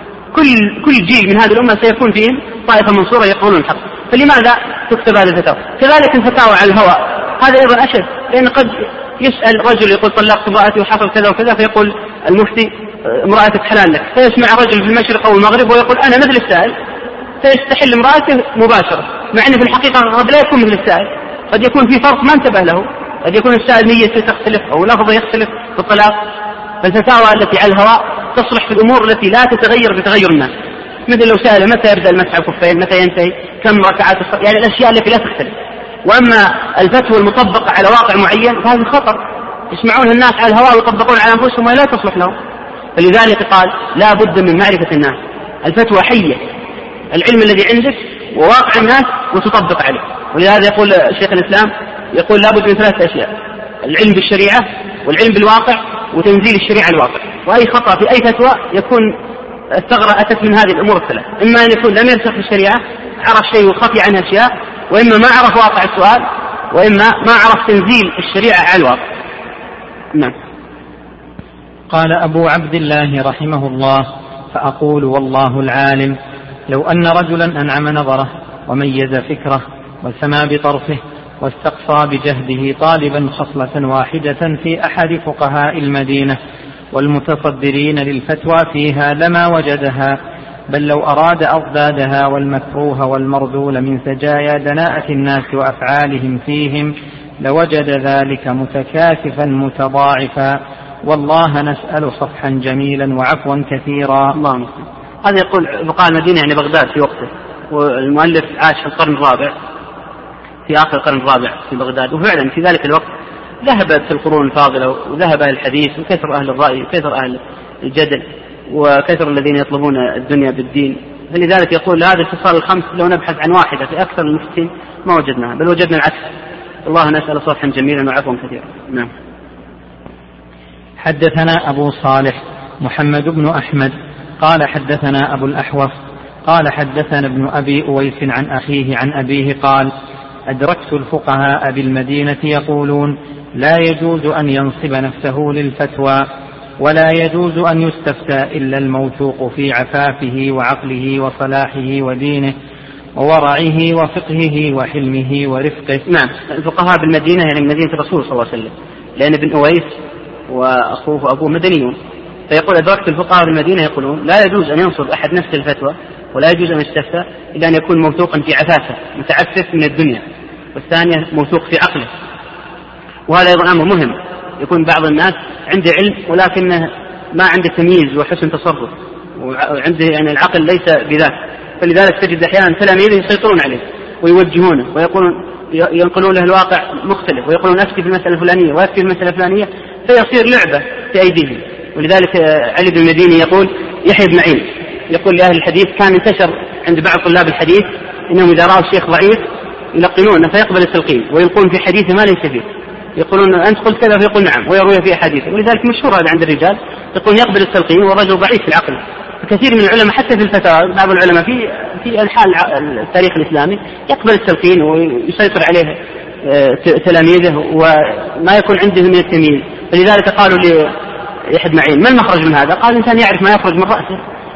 كل جيل من هذه الأمة سيكون فيهم طائفة منصورة يقولون الحق. فلماذا تكتب هذه الفتاوى؟ كذلك الفتاوى على الهوى هذا أيضا أشد، لأن قد يسأل رجل يقول طلقت امرأتي وحصل كذا وكذا، فيقول المفتي امرأتك حلال لك، فيسمع رجل في المشرق أو المغرب ويقول أنا مثل السائل، فيستحل امرأته مباشرة، مع أن في الحقيقة قد لا يكون مثل السائل، قد يكون في فرق ما انتبه له، قد يكون السائل نيته تختلف أو لفظه يختلف في الطلاق. فالفتاوى التي على الهواء تصلح في الأمور التي لا تتغير بتغير الناس، مثل لو سأل متى يبدأ المسح الكفين، متى ينتهي، كم ركعات يعني الأشياء التي لا تختلف. وأما الفتوى المطبقة على واقع معين فهذا خطر، يسمعون الناس على الهواء ويطبقون على أنفسهم ولا تصلح لهم. فلذلك قال لا بد من معرفة الناس، الفتوى حية، العلم الذي عندك وواقع الناس وتطبق عليه. ولهذا يقول شيخ الإسلام يقول لا بد من 3 أشياء: العلم بالشريعة والعلم بالواقع وتنزيل الشريعة الواقع. وأي خطأ في أي فتوى يكون الثغرة أتت من هذه الأمور الثلاث: إما أن يكون لم يرسخ في الشريعة عرف شيء وخفي عنه أشياء، وإما ما عرف واقع السؤال، وإما ما عرف تنزيل الشريعة على الواقع. نعم. قال أبو عبد الله رحمه الله: فأقول والله العالم لو أن رجلا أنعم نظره وميز فكره وسمى بطرفه واستقصى بجهده طالبا خصلة واحدة في أحد فقهاء المدينة والمتصدرين للفتوى فيها لما وجدها، بل لو أراد أضدادها والمكروه والمرذول من سجايا دناءة الناس وأفعالهم فيهم لوجد ذلك متكاثفا متضاعفا، والله نسأل صفحا جميلا وعفوا كثيرا. الله. هذا يقول فقهاء المدينة يعني بغداد في وقته، والمؤلف عاش في القرن الرابع، في آخر القرن الرابع في بغداد. وفعلا في ذلك الوقت ذهبت القرون الفاضلة وذهب أهل الحديث وكثر أهل الرأي وكثر أهل الجدل وكثر الذين يطلبون الدنيا بالدين. فلذلك يقول هذه الخصال الخمس لو نبحث عن واحدة في أكثر المفتين ما وجدناها، بل وجدنا العكس. الله نسأل صفحا جميلا وعفوا كثيرا. نعم. حدثنا أبو صالح محمد بن أحمد قال حدثنا أبو الأحوص قال حدثنا ابن أبي أويس عن أخيه عن أبيه قال: أدركت الفقهاء بالمدينة يقولون لا يجوز أن ينصب نفسه للفتوى، ولا يجوز أن يستفتى إلا الموثوق في عفافه وعقله وصلاحه ودينه وورعه وفقهه وحلمه ورفقه. نعم. الفقهاء بالمدينة يعني مدينة الرسول صلى الله عليه وسلم، لأن ابن أويس وأخوه وأبوه مدنيون. فيقول أدركت الفقهاء بالمدينة يقولون لا يجوز أن ينصب أحد نفسه الفتوى ولا يجوز أن يستفتى إلا أن يكون موثوقا في عفافه متعفف من الدنيا، والثانية موثوق في عقله. وهذا أيضا أمر مهم، يكون بعض الناس عنده علم ولكنه ما عنده تمييز وحسن تصرف، وعنده يعني العقل ليس بذاك. فلذلك تجد أحيانا تلاميذه يسيطرون عليه ويوجهونه ويقولون ينقلون له الواقع مختلف ويقولون أفتي في المسألة الفلانية وأفتي في المسألة الفلانية، فيصير لعبة في أيديهم. ولذلك علي بن المديني يقول يحيى بن معين يقول لأهل الحديث كان انتشر عند بعض طلاب الحديث إنهم إذا رأوا الشيخ ضعيف يلقنونه فيقبل التلقين ويلقون في حديثه ما ليس فيه، يقولون أنت قلت كذا فيقول نعم ويروي في حديثه. ولذلك مشهور هذا عند الرجال، يقول يقبل التلقين والرجل ضعيف في العقل. كثير من العلماء حتى في الفتاوى بعض العلماء في الحال التاريخ الإسلامي يقبل التلقين ويسيطر عليه تلاميذه وما يكون عنده من التمييز. فلذلك قالوا ليحيى بن معين ما المخرج من هذا؟ قال الإنسان يعرف ما يخرج من رأسه،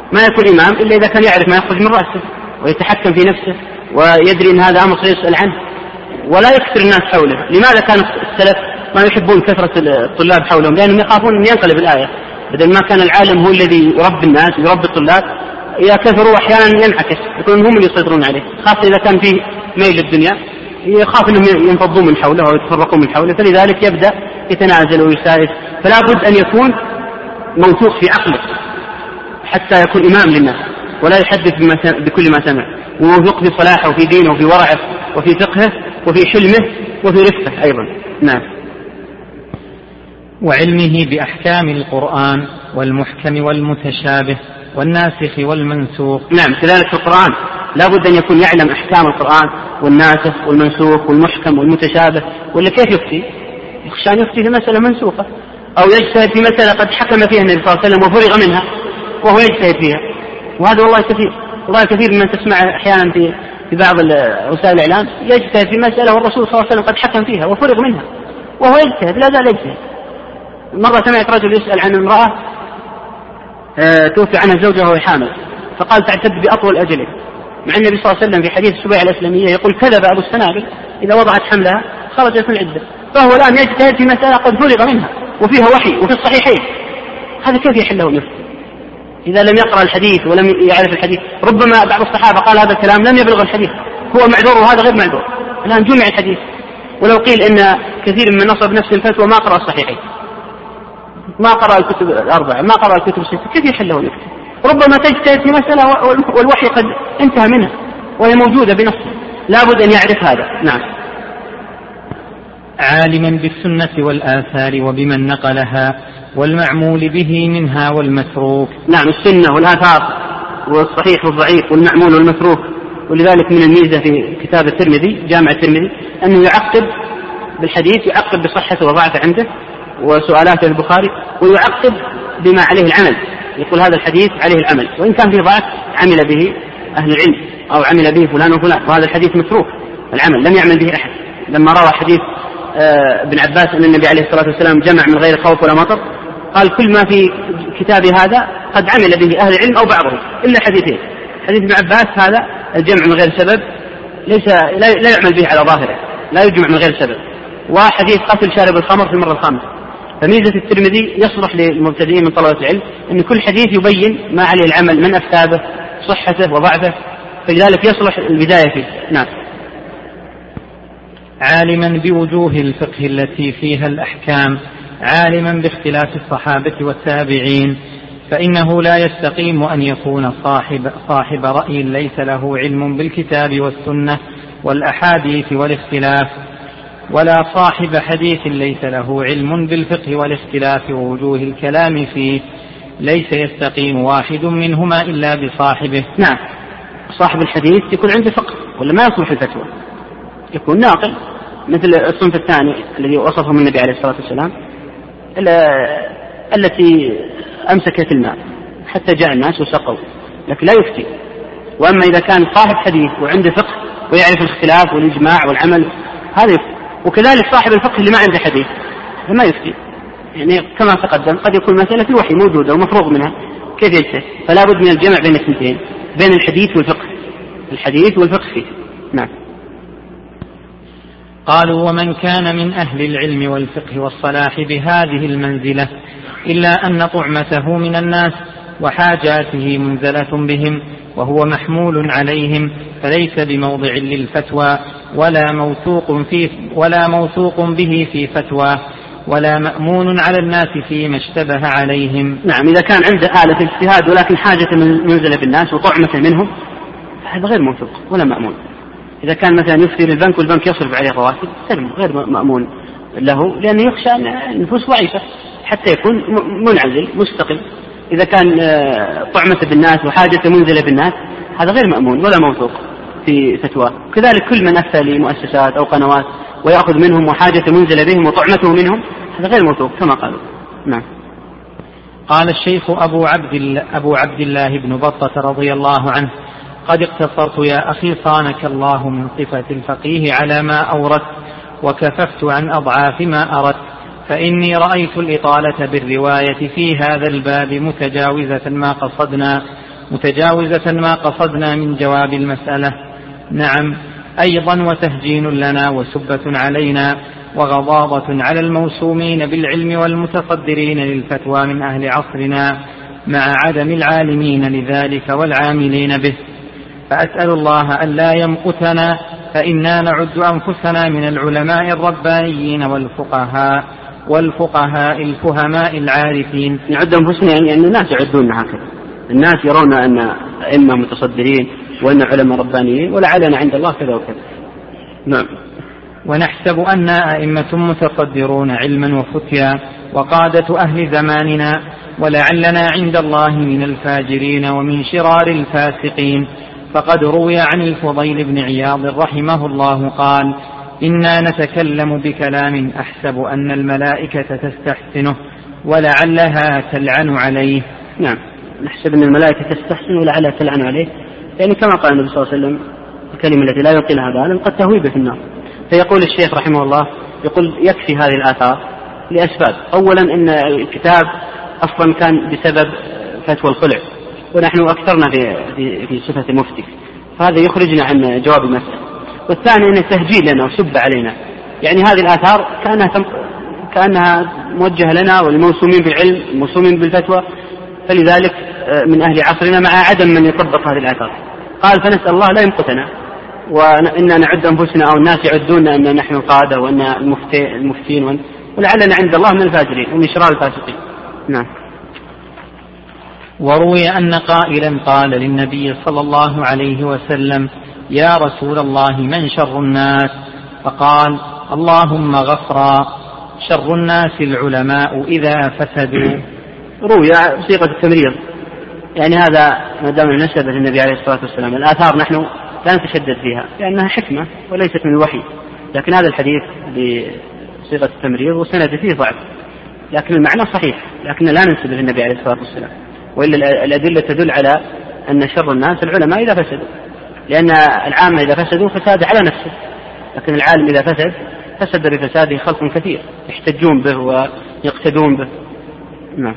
ما يكون إمام إلا إذا كان يعرف ما يخرج من رأسه ويتحكم في نفسه ويدري أن هذا أمر سيسأل عنه ولا يكثر الناس حوله. لماذا كان السلف ما يحبون كثرة الطلاب حولهم؟ لأنهم يخافون أن ينقلب الآية، بدل ما كان العالم هو الذي يربي الناس ويربي الطلاب، إذا كثروا أحيانا ينعكس يكون هم اللي يسيطرون عليه، خاصة إذا كان فيه ميل للدنيا يخاف أنهم ينفضون من حوله أو يتفرقون من حوله، فلذلك يبدأ يتنازل ويسائس. فلا بد أن يكون موثوق في عقله حتى يكون إمام للناس ولا يحدث بكل ما سمع، وموثوق في صلاحه وفي دينه وفي ورعه وفي فقهه وفي حلمه وفي رفقه أيضا. نعم. وعلمه بأحكام القرآن والمحكم والمتشابه والناسخ والمنسوخ. نعم، كذلك في القرآن لا بد أن يكون يعلم أحكام القرآن والناسخ والمنسوخ والمحكم والمتشابه، ولا كيف يفتي؟ يخشى أن يفتي في مسألة منسوخة أو يجتهد في مسألة قد حكم فيها النبي صلى الله عليه وسلم وفرغ منها وهو يجتهد فيها، وهذا والله كثير من تسمع أحيانا في بعض وسائل الإعلام يجتهد في مسألة والرسول صلى الله عليه وسلم قد حكم فيها وفرغ منها وهو يجتهد، لا زال يجتهد. مرة سمعت رجل يسأل عن امرأة توفي عنها زوجها وهي حامل، فقال تعتد بأطول أجله، مع النبي صلى الله عليه وسلم في حديث السبيعة الإسلامية يقول كذب أبو السنابل إذا وضعت حملها خرجت من العدة، فهو الآن يجتهد في مسألة قد فرغ منها وفيها وحي وفي الصحيحين، هذا كيف يحله يفتي إذا لم يقرأ الحديث ولم يعرف الحديث؟ ربما بعض الصحابة قال هذا الكلام لم يبلغ الحديث، هو معذور وهذا غير معذور. الآن جمع الحديث، ولو قيل إن كثير من نصب نفس الفتوى ما قرأ الصحيحين، ما قرأ الكتب الأربعة، ما قرأ الكتب الستة، كيف يحله يفتي؟ ربما تجتهد في مسألة والوحي قد انتهى منها وهي موجودة بنفسه، لا بد أن يعرف هذا. نعم. عالما بالسنة والآثار وبمن نقلها والمعمول به منها والمتروك. نعم، السنة والآثار والصحيح والضعيف والمعمول والمتروك. ولذلك من الميزة في كتاب الترمذي جامع الترمذي أنه يعقب بالحديث، يعقب بصحته وضعفه عنده وسؤالاته البخاري، ويعقب بما عليه العمل، يقول هذا الحديث عليه العمل، وإن كان فيه ضعف عمل به أهل العلم أو عمل به فلان وفلان، وهذا الحديث متروك العمل لم يعمل به أحد. لما روى حديث ابن عباس أن النبي عليه الصلاة والسلام جمع من غير خوف ولا مطر، قال كل ما في كتابي هذا قد عمل به أهل العلم أو بعضهم إلا حديثين. حديث ابن عباس هذا الجمع من غير سبب لا يعمل به على ظاهره، لا يجمع من غير سبب، وحديث قتل شارب الخمر في المرة الخامسة. فميزة الترمذي يصلح للمبتدئين من طلبة العلم أن كل حديث يبين ما عليه العمل من أفتابه صحته وضعفه، فلذلك يصلح البداية فيه. نعم. عالما بوجوه الفقه التي فيها الأحكام، عالما باختلاف الصحابة والتابعين، فإنه لا يستقيم أن يكون صاحب رأي ليس له علم بالكتاب والسنة والأحاديث والاختلاف، ولا صاحب حديث ليس له علم بالفقه والاختلاف ووجوه الكلام فيه، ليس يستقيم واحد منهما إلا بصاحبه. نعم، صاحب الحديث يكون عنده فقه ولا ما يصلح الفتوى، يكون ناقل، مثل الصنف الثاني الذي وصفهم النبي عليه الصلاة والسلام التي أمسكت الماء حتى جاء الناس وسقوا، لكن لا يفتي. وأما إذا كان صاحب حديث وعنده فقه ويعرف الاختلاف والإجماع والعمل هذا يفتي. وكذلك صاحب الفقه اللي ما عنده حديث ما يفتي، يعني كما تقدم قد يكون مسألة الوحي موجودة ومفروغ منها، كيف يجتهد؟ فلا بد من الجمع بين الاثنتين، بين الحديث والفقه، الحديث والفقه فيه. نعم. قالوا ومن كان من أهل العلم والفقه والصلاح بهذه المنزلة إلا أن طعمته من الناس وحاجاته منزلة بهم وهو محمول عليهم، فليس بموضع للفتوى ولا موثوق به في فتوى ولا مأمون على الناس فيما اشتبه عليهم. نعم، إذا كان عنده آلة اجتهاد ولكن حاجة منزلة بالناس وطعمة منهم هذا غير موثوق ولا مأمون. إذا كان مثلا يفتي للبنك والبنك يصرف عليه رواتب غير مأمون له، لأنه يخشى أن النفوس ضعيفة حتى يكون منعزل مستقل. إذا كان طعمة بالناس وحاجة منزلة بالناس هذا غير مأمون ولا موثوق في فتوى. كذلك كل من أفتى لمؤسسات أو قنوات ويأخذ منهم وحاجة منزلة بهم وطعمته منهم هذا غير موثوق كما قالوا. نعم. قال الشيخ أبو عبد الله بن بطة رضي الله عنه: قد اقتصرت يا أخي صانك الله من صفة الفقيه على ما أوردت، وكففت عن أضعاف ما أردت، فإني رأيت الإطالة بالرواية في هذا الباب متجاوزة ما قصدنا، متجاوزة ما قصدنا من جواب المسألة. نعم، أيضا وتهجين لنا وسبة علينا وغضاضة على الموسومين بالعلم والمتصدرين للفتوى من أهل عصرنا مع عدم العالمين لذلك والعاملين به. فأسأل الله أن لا يمقتنا، فإنا نعد أنفسنا من العلماء الربانيين والفقهاء الفهماء العارفين. نعد أنفسنا يعني أن الناس يعدون هكذا، الناس يرون أن أئمة متصدرين وأن علماء ربانيين، ولعلنا عند الله كذا وكذا. نعم. ونحسب أن أئمة متصدرون علما وفتيا وقادة أهل زماننا، ولعلنا عند الله من الفاجرين ومن شرار الفاسقين. فقد روي عن الفضيل بن عياض رحمه الله قال: إنا نتكلم بكلام أحسب أن الملائكة تستحسنه ولعلها تلعن عليه. نعم، نحسب أن الملائكة تستحسنه ولعلها تلعن عليه، يعني كما قال النبي صلى الله عليه وسلم: الكلمة التي لا يلقيها بالا قد تهوي به في النار. فيقول الشيخ رحمه الله، يقول يكفي هذه الآثار لأسباب. أولا أن الكتاب أصلا كان بسبب فتوى الخلع، ونحن أكثرنا في صفة المفتي، فهذا يخرجنا عن جواب المسألة. والثاني أن تهجيل لنا وسب علينا، يعني هذه الآثار كأنها موجهة لنا والموسومين بالعلم الموسومين بالفتوى، فلذلك من أهل عصرنا مع عدم من يطبق هذه الآثار. قال: فنسأل الله لا يمقتنا، وإننا نعد أنفسنا أو الناس يعدون أن نحن القادة وأن المفتين، ولعلنا عند الله من الفاجرين ومن شرار الفاسقين. نعم. وروي أن قائلا قال للنبي صلى الله عليه وسلم: يا رسول الله من شر الناس؟ فقال: اللهم غفرا، شر الناس العلماء إذا فسدوا. روي بصيغة التمرير، يعني هذا ما دام نسبة للنبي عليه الصلاة والسلام. الآثار نحن لا نتشدد فيها لأنها حكمة وليست من الوحي، لكن هذا الحديث بصيغة التمرير وسند فيه ضعف، لكن المعنى صحيح، لكن لا ننسبه للنبي عليه الصلاة والسلام. وإلا الأدلة تدل على أن شر الناس العلماء إذا فسدوا، لأن العامة إذا فسدوا فساد على نفسه، لكن العالم إذا فسد بفساده خلق كثير يحتجون به ويقتدون به. نعم.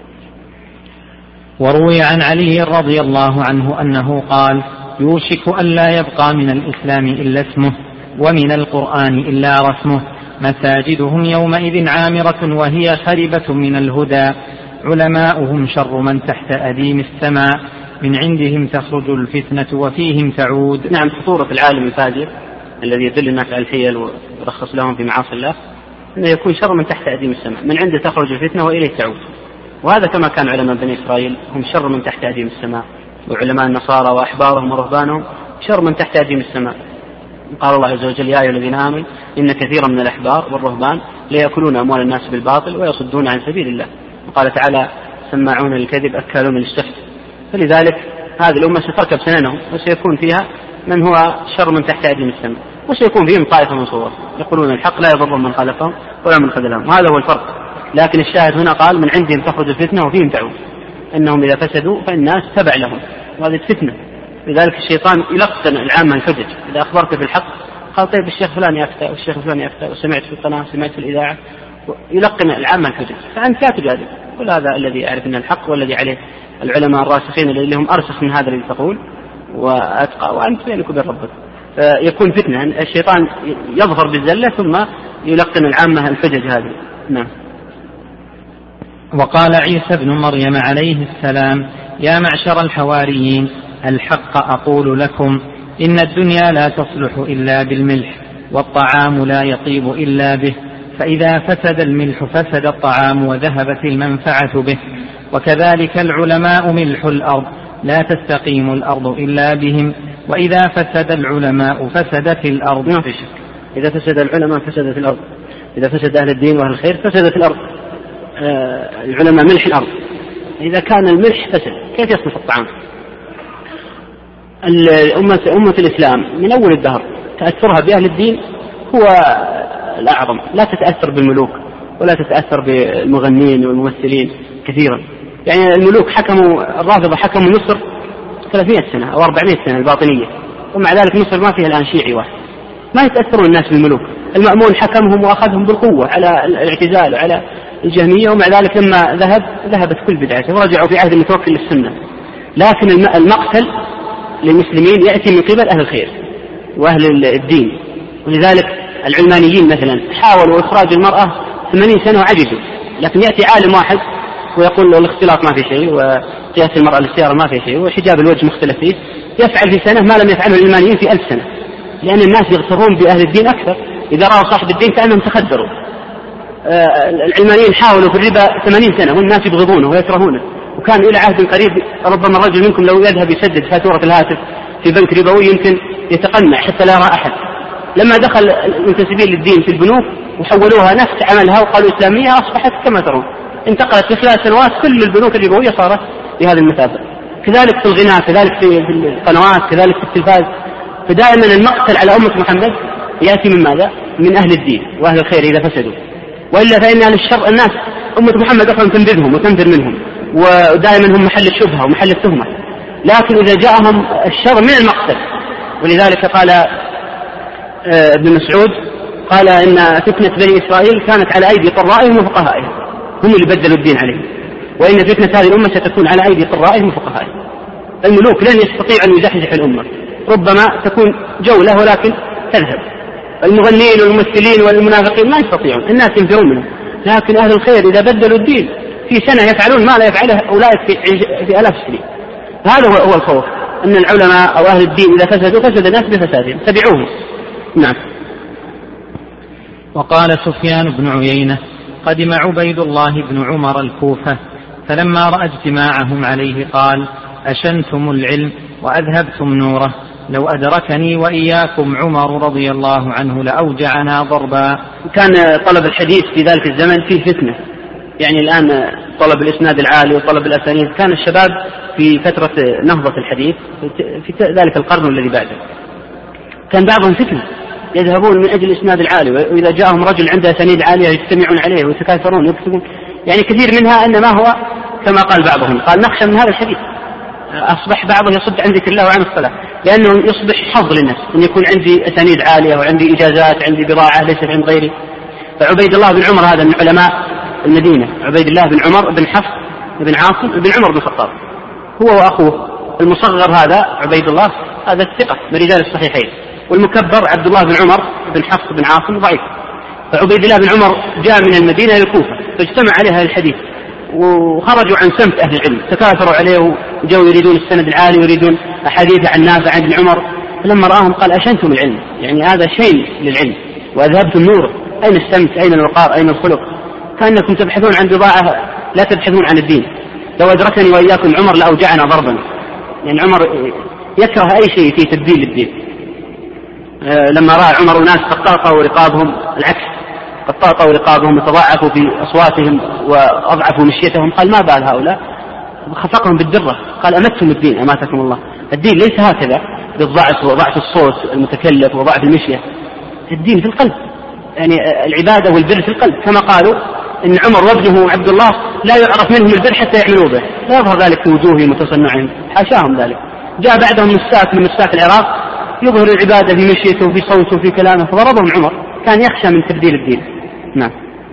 وروي عن علي رضي الله عنه أنه قال: يوشك أن لا يبقى من الإسلام إلا اسمه ومن القرآن إلا رسمه، مساجدهم يومئذ عامرة وهي خربة من الهدى، علماؤهم شر من تحت أديم السماء، من عندهم تخرج الفتنة وفيهم تعود. نعم، خطورة العالم الفاجر الذي يدل الناس على الحيل ويرخص لهم في معاصي الله أنه يكون شر من تحت أديم السماء، من عنده تخرج الفتنة وإليه تعود. وهذا كما كان علماء بني إسرائيل هم شر من تحت أديم السماء، وعلماء النصارى وأحبارهم ورهبانهم شر من تحت أديم السماء. قال الله عز وجل: يا أيها الذين آمنوا إن كثيرا من الأحبار والرهبان ليأكلون أموال الناس بالباطل ويصدون عن سبيل الله. وقال تعالى: سماعون للكذب أكالون للسحت. فلذلك هذه الأمة ستركب سننهم وسيكون فيها من هو شر من تحت أديم السماء، وسيكون فيهم طائفة منصورة يقولون الحق لا يضرهم من خالفهم ولا من خذلهم. هذا هو الفرق. لكن الشاهد هنا قال: من عندهم تخرج الفتنة وفيهم تعود، أنهم إذا فسدوا فالناس تبع لهم، وهذه الفتنة. لذلك الشيطان يلقن العامة الحجج، إذا أخبرت في الحق قال: طيب الشيخ فلان يفتى والشيخ فلان يفتى، وسمعت في القناة سمعت في الإذاعة، يلقن العامة الحجج، فأنت لا تجادل. كل هذا الذي يعرف أن الحق والذي عليه العلماء الراسخين اللي هم أرسخ من هذا الذي تقول وأتقى، وأنت بينك وبين ربك. فيكون فتنة، الشيطان يظهر بالزلة ثم يلقن العامة الحجج هذه. نعم. وقال عيسى بن مريم عليه السلام: يا معشر الحواريين، الحق أقول لكم، إن الدنيا لا تصلح إلا بالملح، والطعام لا يطيب إلا به، فإذا فسد الملح فسد الطعام وذهبت المنفعة به، وكذلك العلماء ملح الأرض، لا تستقيم الأرض إلا بهم، وإذا فسد العلماء فسدت الأرض. ما في شك، إذا فسد العلماء فسدت الأرض، إذا فسد أهل الدين وأهل الخير فسدت الأرض. العلماء ملح الأرض، إذا كان الملح فسد كيف يصلح الطعام؟ أمة الإسلام من أول الدهر تأثرها بأهل الدين هو الأعظم، لا تتأثر بالملوك ولا تتأثر بالمغنين والممثلين كثيرا. يعني الملوك حكموا، الرافضة حكموا مصر 300 سنة أو 400 سنة الباطنية، ومع ذلك مصر ما فيها الآن شيعي واحد، ما يتأثرون الناس بالملوك. المأمون حكمهم وأخذهم بالقوة على الاعتزال وعلى الجهمية، ومع ذلك لما ذهبت كل بدعته ورجعوا في عهد المتوكل للسنة. لكن المقتل للمسلمين يأتي من قبل أهل الخير وأهل الدين. ولذلك العلمانيين مثلا حاولوا إخراج المرأة 80 سنة وعجزوا، لكن يأتي عالم واحد ويقول له الاختلاط ما في شيء، وقياس المرأة للسيارة ما في شيء، وحجاب الوجه مختلف فيه، يفعل في سنة ما لم يفعله العلمانيين في 1000 سنة، لأن الناس يغترون بأهل الدين أكثر، إذا رأوا صاحب الدين كأنهم تخدروا. العلمانيين حاولوا في الربا 80 سنة والناس يبغضونه ويكرهونه، وكان إلى عهد قريب ربما الرجل منكم لو يذهب يسدد فاتورة الهاتف في بنك ربوي يمكن يتقنع حتى لا يرى أحد. لما دخل المنتسبين للدين في البنوك وحولوها نفس عملها وقالوا إسلامية أصبحت كما ترون، انتقلت في 3 سنوات كل البنوك الربوية صارت بهذه المثابة. كذلك في الغناء، كذلك في القنوات، كذلك في التلفاز. فدائما المقتل على أمة محمد يأتي من ماذا؟ من أهل الدين وأهل الخير إذا فسدوا، وإلا فإن أهل الشر الناس أمة محمد أصلا تنبذهم وتنذر منهم، ودائما هم محل الشبهة ومحل التهمة، لكن إذا جاءهم الشر من المقتل. ولذلك قال ابن مسعود قال إن فتنة بني إسرائيل كانت على أيدي قرائهم وفقهائهم، هم اللي بدلوا الدين عليهم، وإن فتنة هذه الأمة ستكون على أيدي قرائهم وفقهائهم. الملوك لن يستطيع أن يزحزح الأمة، ربما تكون جولة ولكن تذهب. المغنين والممثلين والمنافقين ما يستطيعون، الناس ينفرون منهم، لكن أهل الخير إذا بدلوا الدين في سنة يفعلون ما لا يفعله أولئك في 1000 سنين. هذا هو الخوف، أن العلماء أو أهل الدين إذا فسدوا فسد الناس بفسادهم، تبعوهم. نعم. وقال سفيان بن عيينة: قدم عبيد الله بن عمر الكوفة، فلما رأى اجتماعهم عليه قال: أشنتم العلم وأذهبتم نوره، لو أدركني وإياكم عمر رضي الله عنه لأوجعنا ضربا. كان طلب الحديث في ذلك الزمن فيه فتنة، يعني الآن طلب الإسناد العالي وطلب الأسانيد، كان الشباب في فترة نهضة الحديث في ذلك القرن الذي بعده كان بعضهم فتنة، يذهبون من أجل الإسناد العالي، وإذا جاءهم رجل عنده أسانيد عالية يجتمعون عليه ويتكاثرون يكتبون، يعني كثير منها إنما هو كما قال بعضهم، قال نخشى من هذا الحديث، أصبح بعضه يصد عن ذكر الله وعن الصلاة، لأنه يصبح حظ للناس أن يكون عندي أسانيد عالية وعندي إجازات، عندي بضاعة ليست عند غيري. فعبيد الله بن عمر هذا من علماء المدينة، عبيد الله بن عمر بن حفص بن عاصم بن عمر بن الخطاب، هو وأخوه المصغر هذا عبيد الله هذا الثقة من رجال الصحيحين، والمكبر عبد الله بن عمر بن حفص بن عاصم ضعيف. فعبيد الله بن عمر جاء من المدينة إلى الكوفة فاجتمع عليها الحديث، وخرجوا عن سمت أهل العلم، تكاثروا عليه وجاءوا يريدون السند العالي ويريدون أحاديث عن نافع عن ابن عمر. فلما رآهم قال: أشنتم العلم، يعني هذا شيء للعلم، وأذهبتم النور، أين السمت؟ أين الوقار؟ أين الخلق؟ كأنكم تبحثون عن بضاعة لا تبحثون عن الدين. لو أدركني وإياكم عمر لأوجعنا ضربا، يعني عمر يكره أي شيء في تبديل الدين. لما رأى عمر ناس قد طاقوا رقابهم، العكس، قد طاقوا رقابهم وتضاعفوا في أصواتهم وأضعفوا مشيتهم، قال: ما بال هؤلاء؟ خفقهم بالدرة، قال: أمتم الدين أماتكم الله. الدين ليس هكذا بالضعف وضعف الصوت المتكلف وضعف المشية، الدين في القلب، يعني العبادة والبر في القلب، كما قالوا إن عمر وابنه عبد الله لا يعرف منهم البر حتى يعملوا به، لا يظهر ذلك في وجوههم وتصنعهم، حاشاهم ذلك. جاء بعدهم مساك من مساك العراق يظهر العبادة في مشيته وفي صوته وفي كلامه، فضربهم عمر، كان يخشى من تبديل الدين. نعم.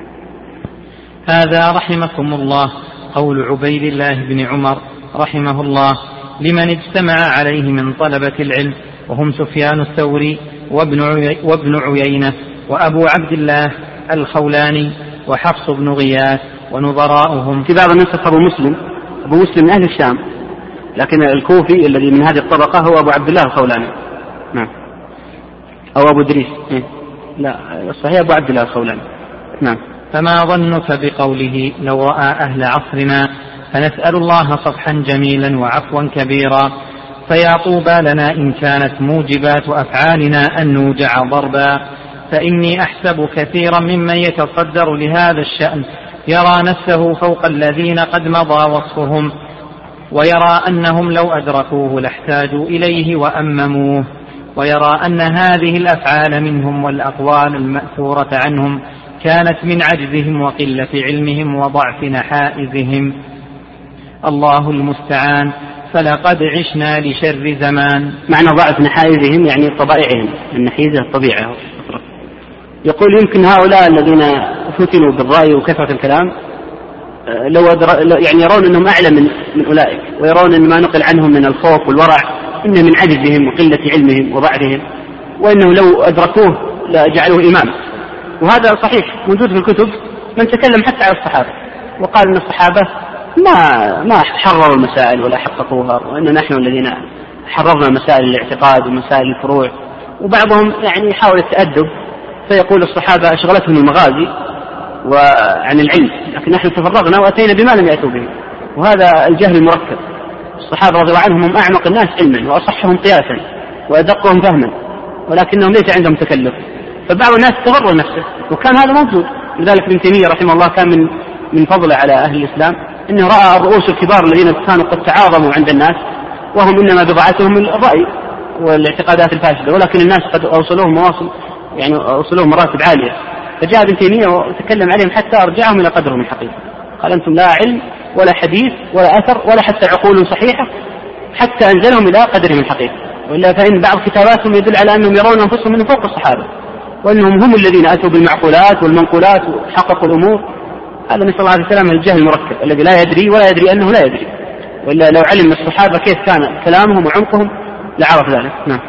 هذا رحمكم الله قول عبيد الله بن عمر رحمه الله لمن اجتمع عليه من طلبة العلم، وهم سفيان الثوري وابن عيينة وأبو عبد الله الخولاني وحفص بن غياث ونظراؤهم. في بعض النسخ أبو مسلم من أهل الشام، لكن الكوفي الذي من هذه الطبقة هو أبو عبد الله الخولاني. نعم. أو أبو دريس. لا، الصحيح أبو عبد الله الخولاني. نعم. فما ظنك بقوله: لو رأى أهل عصرنا، فنسأل الله صفحا جميلا وعفوا كبيرا، فيا طوبى لنا إن كانت موجبات أفعالنا أن نوجع ضربا، فإني أحسب كثيرا ممن يتصدر لهذا الشأن يرى نفسه فوق الذين قد مضى وصفهم، ويرى أنهم لو أدركوه لاحتاجوا إليه وأمموه، ويرى أن هذه الأفعال منهم والأقوال المأثورة عنهم كانت من عجزهم وقلة علمهم وضعف نحائزهم. الله المستعان، فلقد عشنا لشر زمان. معنى ضعف نحائزهم يعني طبائعهم، النحيزة الطبيعة. يقول يمكن هؤلاء الذين فتنوا بالرأي وكثرة الكلام يعني يرون أنهم أعلم من أولئك، ويرون أن ما نقل عنهم من الخوف والورع إن من عجزهم وقلة علمهم وضعفهم، وإنه لو أدركوه لجعلوه إمام. وهذا صحيح موجود في الكتب، من تكلم حتى على الصحابة وقال أن الصحابة ما حرروا المسائل ولا حققوها، وأن نحن الذين حررنا مسائل الاعتقاد ومسائل الفروع. وبعضهم يعني يحاول التأدب فيقول الصحابة أشغلتهم المغازي وعن العلم، لكن نحن تفرغنا وأتينا بما لم يأتوا به، وهذا الجهل المركب. الصحابة رضي الله عنهم هم أعمق الناس علما وأصحهم قياسا وأدقهم فهما، ولكنهم ليس عندهم تكلف، فبعض الناس تغر نفسه، وكان هذا موجود. لذلك ابن تيمية رحمه الله كان من فضله على أهل الإسلام أنه رأى الرؤوس الكبار الذين كانوا قد تعاظموا عند الناس وهم إنما بضاعتهم الرأي والاعتقادات الفاسدة، ولكن الناس قد أوصلوهم مراتب عالية. فجاء ابن تيمية وتكلم عليهم حتى أرجعهم إلى قدرهم الحقيقي، قال أنتم لا علم ولا حديث ولا أثر ولا حتى عقول صحيحة، حتى أنزلهم إلى قدرهم الحقيقي. وإلا فإن بعض كتاباتهم يدل على أنهم يرون أنفسهم من فوق الصحابة، وأنهم هم الذين أتوا بالمعقولات والمنقولات وحققوا الأمور. هذا نسأل الله عليه وسلم الجهل المركب الذي لا يدري ولا يدري أنه لا يدري، وإلا لو علم الصحابة كيف كان كلامهم وعمقهم لعرف ذلك. نعم.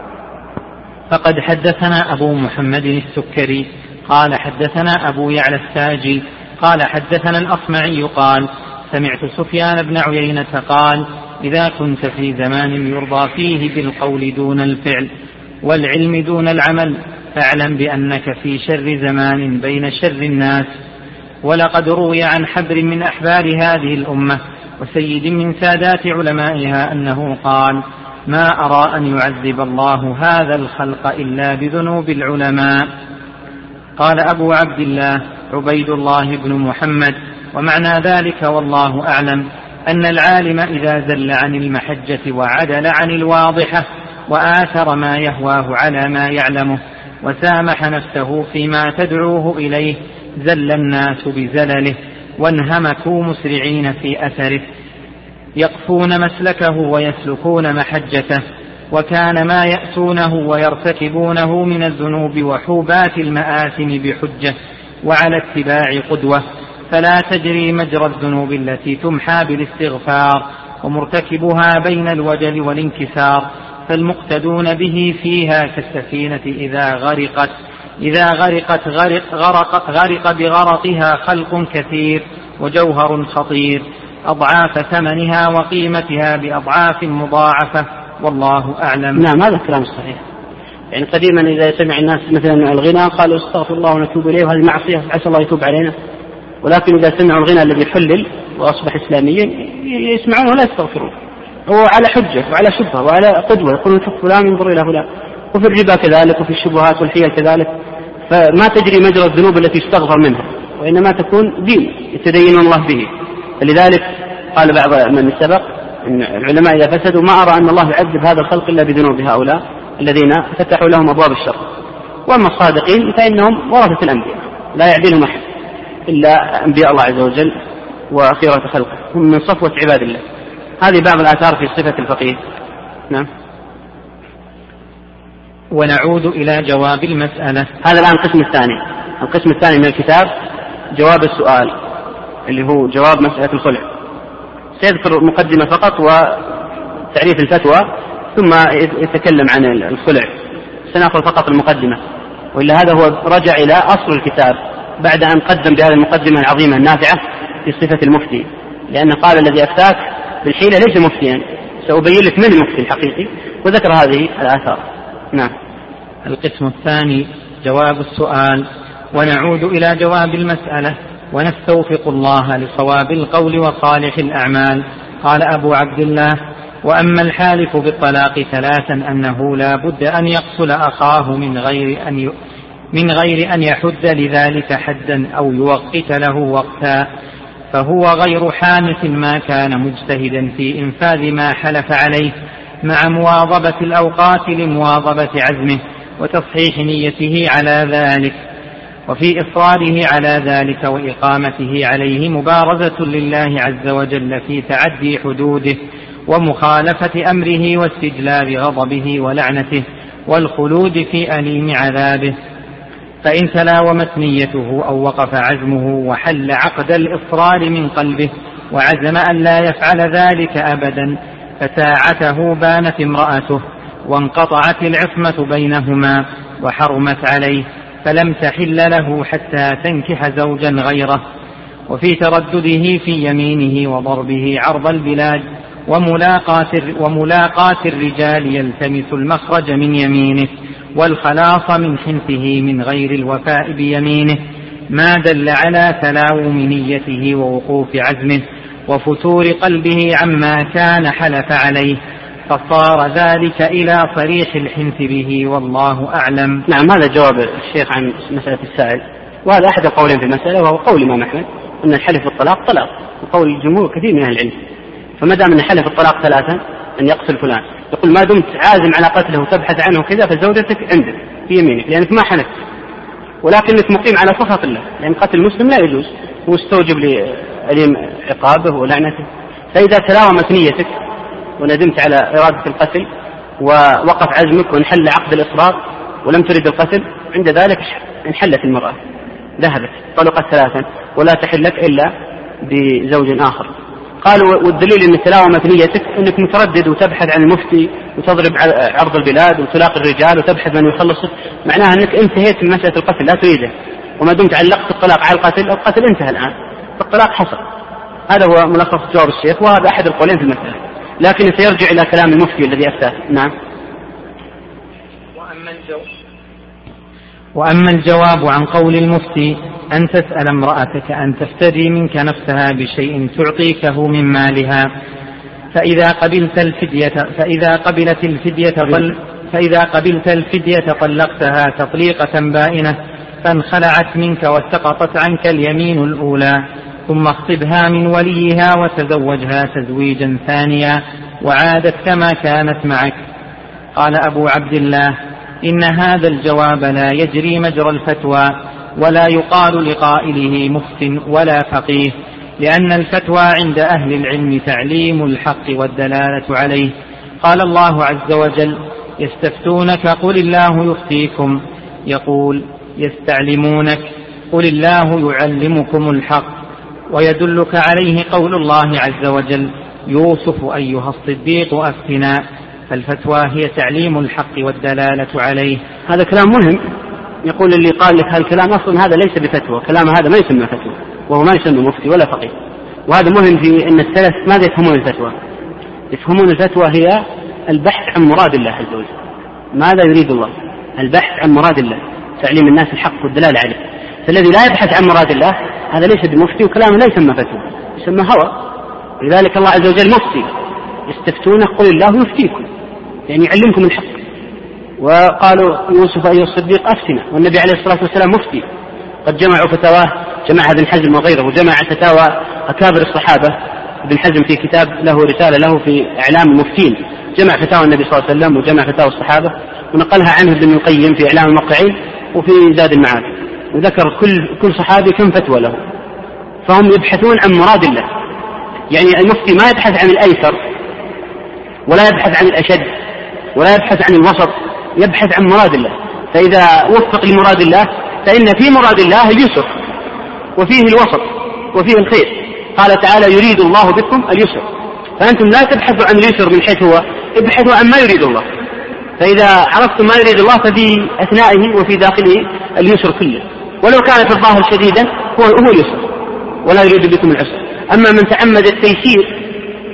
فقد حدثنا أبو محمد السكري قال حدثنا أبو يعلى الساجي قال حدثنا الأصمعي قال سمعت سفيان بن عيينة قال إذا كنت في زمان يرضى فيه بالقول دون الفعل والعلم دون العمل فاعلم بأنك في شر زمان بين شر الناس. ولقد روي عن حبر من أحبار هذه الأمة وسيد من سادات علمائها أنه قال ما أرى أن يعذب الله هذا الخلق إلا بذنوب العلماء. قال أبو عبد الله عبيد الله بن محمد ومعنى ذلك والله أعلم أن العالم إذا زل عن المحجة وعدل عن الواضحة وآثر ما يهواه على ما يعلمه وسامح نفسه فيما تدعوه إليه زل الناس بزلله وانهمكوا مسرعين في أثره يقفون مسلكه ويسلكون محجته، وكان ما يأتونه ويرتكبونه من الذنوب وحوبات المآثم بحجة وعلى اتباع قدوة، فلا تجري مجرى الذنوب التي تمحى بالاستغفار ومرتكبها بين الوجل والانكسار، فالمقتدون به فيها كالسفينة إذا غرق بغرقها خلق كثير وجوهر خطير أضعاف ثمنها وقيمتها بأضعاف مضاعفة والله أعلم. نعم هذا الكلام الصحيح. يعني قديما إذا سمع الناس مثلا الغنى قالوا استغفر الله ونتوب إليه وهذه معصية عسى الله يتوب علينا، ولكن إذا سمعوا الغنى الذي حلل وأصبح إسلاميا يسمعونه ولا يستغفرون، هو على حجة وعلى شبهة وعلى قدوة، يقولون شوف فلان ينظر إلى فلان. وفي الربا كذلك وفي الشبهات والحيل كذلك، فما تجري مجرى الذنوب التي يستغفر منها، وإنما تكون دين يتدين الله به. فلذلك قال بعض من سبق إن العلماء إذا فسدوا ما أرى أن الله يعذب هذا الخلق إلا بذنوب هؤلاء الذين فتحوا لهم أبواب الشر. وأما الصادقين فإنهم ورثة الأنبياء لا يعدلهم أحد إلا أنبياء الله عز وجل وخيرة خلقه، هم من صفوة عباد الله. هذه بعض الآثار في صفة الفقيه. نعم. ونعود إلى جواب المسألة. هذا الآن القسم الثاني من الكتاب جواب السؤال اللي هو جواب مسألة الخلع. سيذكر مقدمة فقط وتعريف الفتوى ثم يتكلم عن الخلع. سنأخذ فقط المقدمة، وإلا هذا هو رجع إلى أصل الكتاب بعد أن قدم بهذه المقدمة العظيمة النافعة في صفة المفتي، لأن قال الذي أفتاك بالحيلة ليس مفتيا، سأبين لك من المفتي الحقيقي، وذكر هذه الآثار. نعم. القسم الثاني جواب السؤال. ونعود إلى جواب المسألة ونستوفق الله لصواب القول وصالح الأعمال. قال أبو عبد الله وأما الحالف بالطلاق ثلاثا أنه لا بد أن يقتل أخاه من غير أن يحد لذلك حدا أو يوقت له وقتا، فهو غير حانث ما كان مجتهدا في إنفاذ ما حلف عليه مع مواظبة الأوقات لمواظبة عزمه وتصحيح نيته على ذلك، وفي إصراره على ذلك وإقامته عليه مبارزة لله عز وجل في تعدي حدوده ومخالفة أمره واستجلاب غضبه ولعنته والخلود في أليم عذابه. فإن تلاومت نيته أو وقف عزمه وحل عقد الإصرار من قلبه وعزم أن لا يفعل ذلك أبدا فساعته بانت امرأته وانقطعت العصمة بينهما وحرمت عليه، فلم تحل له حتى تنكح زوجا غيره. وفي تردده في يمينه وضربه عرض البلاد وملاقاة الرجال يلتمس المخرج من يمينه والخلاص من حنثه من غير الوفاء بيمينه، ما دل على تلاوم نيته ووقوف عزمه وفتور قلبه عما كان حلف عليه، فصار ذلك إلى صريح الحنث به، والله أعلم. نعم، هذا جواب الشيخ عن مسألة السائل، وهذا أحد القولين في المسألة، وهو قول الإمام أحمد أن الحلف بالطلاق طلاق، وقول الجمهور كثير من أهل العلم. فما دام أن حلف الطلاق ثلاثا أن يقتل فلان، يقول ما دمت عازم على قتله وتبحث عنه كذا فزوجتك عندك في يمينك لأنك ما حلفت، ولكنك مقيم على سخط الله، لأن قتل المسلم لا يجوز واستوجب لأليم عقابه ولعنته. فإذا تلاومت نيتك وندمت على إرادة القتل ووقف عزمك وانحل عقد الإصرار ولم ترد القتل، عند ذلك انحلت المرأة، ذهبت طلقت ثلاثا ولا تحل لك إلا بزوج آخر. قالوا والدليل أن تلاومت نيتك أنك متردد وتبحث عن المفتي وتضرب عرض البلاد وتلاقي الرجال وتبحث من يخلصك، معناها أنك انتهيت من مسألة القتل لا تريده، وما دمت علقت الطلاق على القتل انتهى الآن، الطلاق حصل. هذا هو ملخص جواب الشيخ، وهذا أحد القولين في المسألة، لكن سيرجع إلى كلام المفتي الذي أفتاه. نعم. وأما الجواب عن قول المفتي أن تسأل امرأتك أن تفتدي منك نفسها بشيء تعطيكه من مالها، فإذا قبلت الفدية طلقتها تطليقة بائنة فانخلعت منك وسقطت عنك اليمين الأولى، ثم اخطبها من وليها وتزوجها تزويجا ثانيا وعادت كما كانت معك. قال أبو عبد الله: إن هذا الجواب لا يجري مجرى الفتوى، ولا يقال لقائله مفت ولا فقيه، لأن الفتوى عند أهل العلم تعليم الحق والدلالة عليه. قال الله عز وجل: يستفتونك قل الله يفتيكم، يقول: يستعلمونك قل الله يعلمكم الحق. ويدلك عليه قول الله عز وجل: يوسف أيها الصديق أفتنا، فالفتوى هي تعليم الحق والدلالة عليه. هذا كلام مهم. يقول اللي قال لك هالكلام أصلا هذا ليس بفتوى، كلام هذا ما يسمى فتوى، وهو ما يسمى مفتي ولا فقيه. وهذا مهم في أن السلف ماذا يفهمون الفتوى؟ يفهمون الفتوى هي البحث عن مراد الله عز وجل، ماذا يريد الله، البحث عن مراد الله، تعليم الناس الحق والدلالة عليه. فالذي لا يبحث عن مراد الله هذا ليس بمفتي، وكلامه لا يسمى فتوى، يسمى هوى. لذلك الله عز وجل مفتي، يستفتونك قل الله يفتيكم، يعني يعلمكم الحق. وقالوا يوسف أيها الصديق أفتنا، والنبي عليه الصلاة والسلام مفتي، قد جمعوا فتاواه، جمع ابن حزم وغيره، جمع فتاوى أكابر الصحابة. ابن حزم في كتاب له رسالة له في إعلام المفتين، جمع فتاوى النبي صلى الله عليه وسلم وجمع فتاوى الصحابة، ونقلها عنه ابن القيم في إعلام الموقعين وفي زاد المعاد، وذكر كل صحابي كم فتوى له. فهم يبحثون عن مراد الله، يعني المفتي ما يبحث عن الأيسر ولا يبحث عن الأشد ولا يبحث عن الوسط، يبحث عن مراد الله. فإذا وفق لمراد الله فإن في مراد الله اليسر وفيه الوسط وفيه الخير. قال تعالى: يريد الله بكم اليسر. فأنتم لا تبحثوا عن اليسر من حيث هو، ابحثوا عن ما يريد الله. فإذا عرفتم ما يريد الله ففي أثنائه وفي داخله اليسر كله، ولو كان في الظاهر شديدا هو اليسر ولا يريد بكم العسر. أما من تعمد التيسير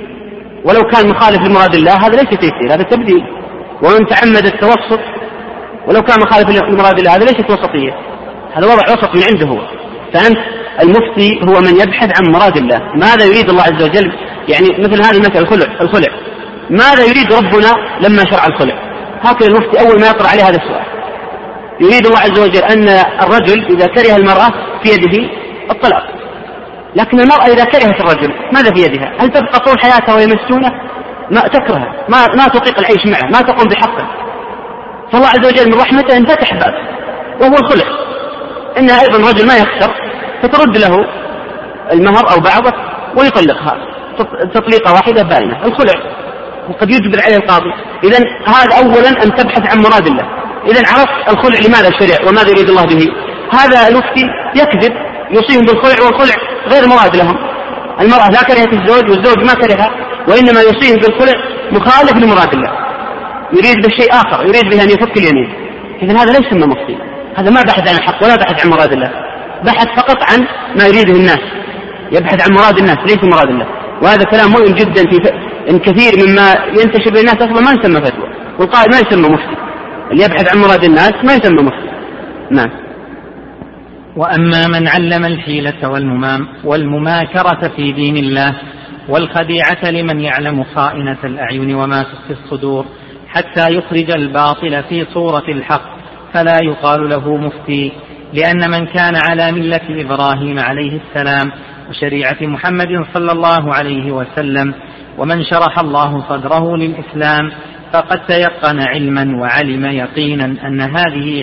ولو كان مخالف لمراد الله هذا ليس تيسير، هذا تبديل. ومن تعمد التوسط ولو كان مخالف لمراد الله هذا ليست وسطية، هذا وضع وسط من عنده هو. فأنت المفتي هو من يبحث عن مراد الله، ماذا يريد الله عز وجل. يعني مثل هذه المسألة الخلع، ماذا يريد ربنا لما شرع الخلع؟ هكذا المفتي أول ما يقرأ عليه هذا السؤال. يريد الله عز وجل أن الرجل إذا كره المرأة في يده الطلاق، لكن المرأة إذا كرهت الرجل ماذا في يدها؟ هل تبقى طول حياتها ويمسونه؟ ما تكره، ما تطيق العيش معه، ما تقوم بحقه. فالله عز وجل من رحمته انفتح باب وهو الخلع، إنها أيضا رجل ما يخسر فترد له المهر أو بعضه ويطلقها تطليقة واحدة بائنة، الخلع، وقد يجبر عليه القاضي. إذن هذا أولا أن تبحث عن مراد الله، إذا عرفت الخلع لماذا الشرع وماذا يريد الله به. هذا المفتي يكذب يصيبهم بالخلع والخلع غير مراد لهم. المرأة لا كرهت الزوج والزوج ما كرهها، وإنما يصيبهم بالخلع مخالف لمراد الله، يريد بالشيء آخر، يريد به أن يفك اليمين. إذن هذا ليس من مفتي، هذا ما بحث عن الحق ولا بحث عن مراد الله، بحث فقط عن ما يريده الناس، يبحث عن مراد الناس ليس مراد الله. وهذا كلام مهم جدا إن كثير مما ينتشر بين الناس أصلا ما يسمى فتوى، والقائل ما يسمى مفتي، اللي يبحث عن مراد الناس ما يسمى مفتي. نعم. وأما من علم الحيلة والمماكرة في دين الله والخديعة لمن يعلم خائنة الأعين وما تخفي الصدور حتى يخرج الباطل في صورة الحق فلا يقال له مفتي، لأن من كان على ملة إبراهيم عليه السلام وشريعة محمد صلى الله عليه وسلم ومن شرح الله صدره للإسلام فقد تيقن علما وعلم يقينا أن هذه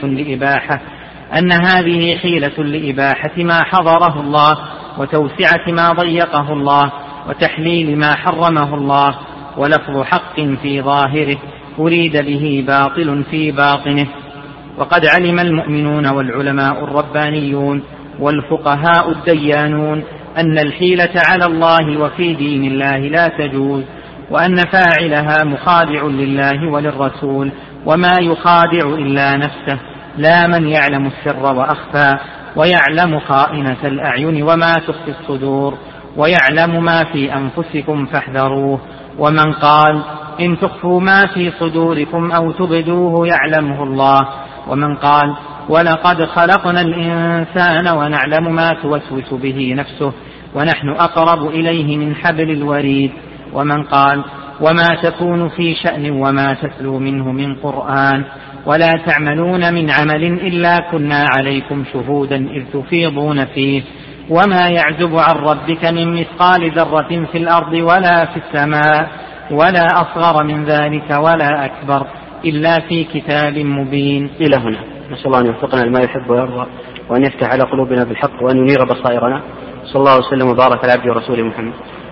حيلة لإباحة ما حضره الله وتوسعة ما ضيقه الله وتحليل ما حرمه الله، ولفظ حق في ظاهره أريد به باطل في باطنه. وقد علم المؤمنون والعلماء الربانيون والفقهاء الديانون أن الحيلة على الله وفي دين الله لا تجوز، وأن فاعلها مخادع لله وللرسول، وما يخادع إلا نفسه لا من يعلم السر وأخفى ويعلم خائنة الأعين وما تخفي الصدور ويعلم ما في أنفسكم فاحذروه. ومن قال إن تخفوا ما في صدوركم أو تبدوه يعلمه الله. ومن قال ولقد خلقنا الإنسان ونعلم ما توسوس به نفسه ونحن أقرب إليه من حبل الوريد. ومن قال وما تكون في شأن وما تتلو منه من قرآن ولا تعملون من عمل إلا كنا عليكم شهودا إذ تفيضون فيه وما يعزب عن ربك من مثقال ذرة في الأرض ولا في السماء ولا أصغر من ذلك ولا أكبر إلا في كتاب مبين. إلى هنا نسأل الله أن يوفقنا لما يحب ويرضى وأن يفتح على قلوبنا بالحق وأن ينير بصائرنا. صلى الله وسلم وبارك على عبده ورسوله محمد.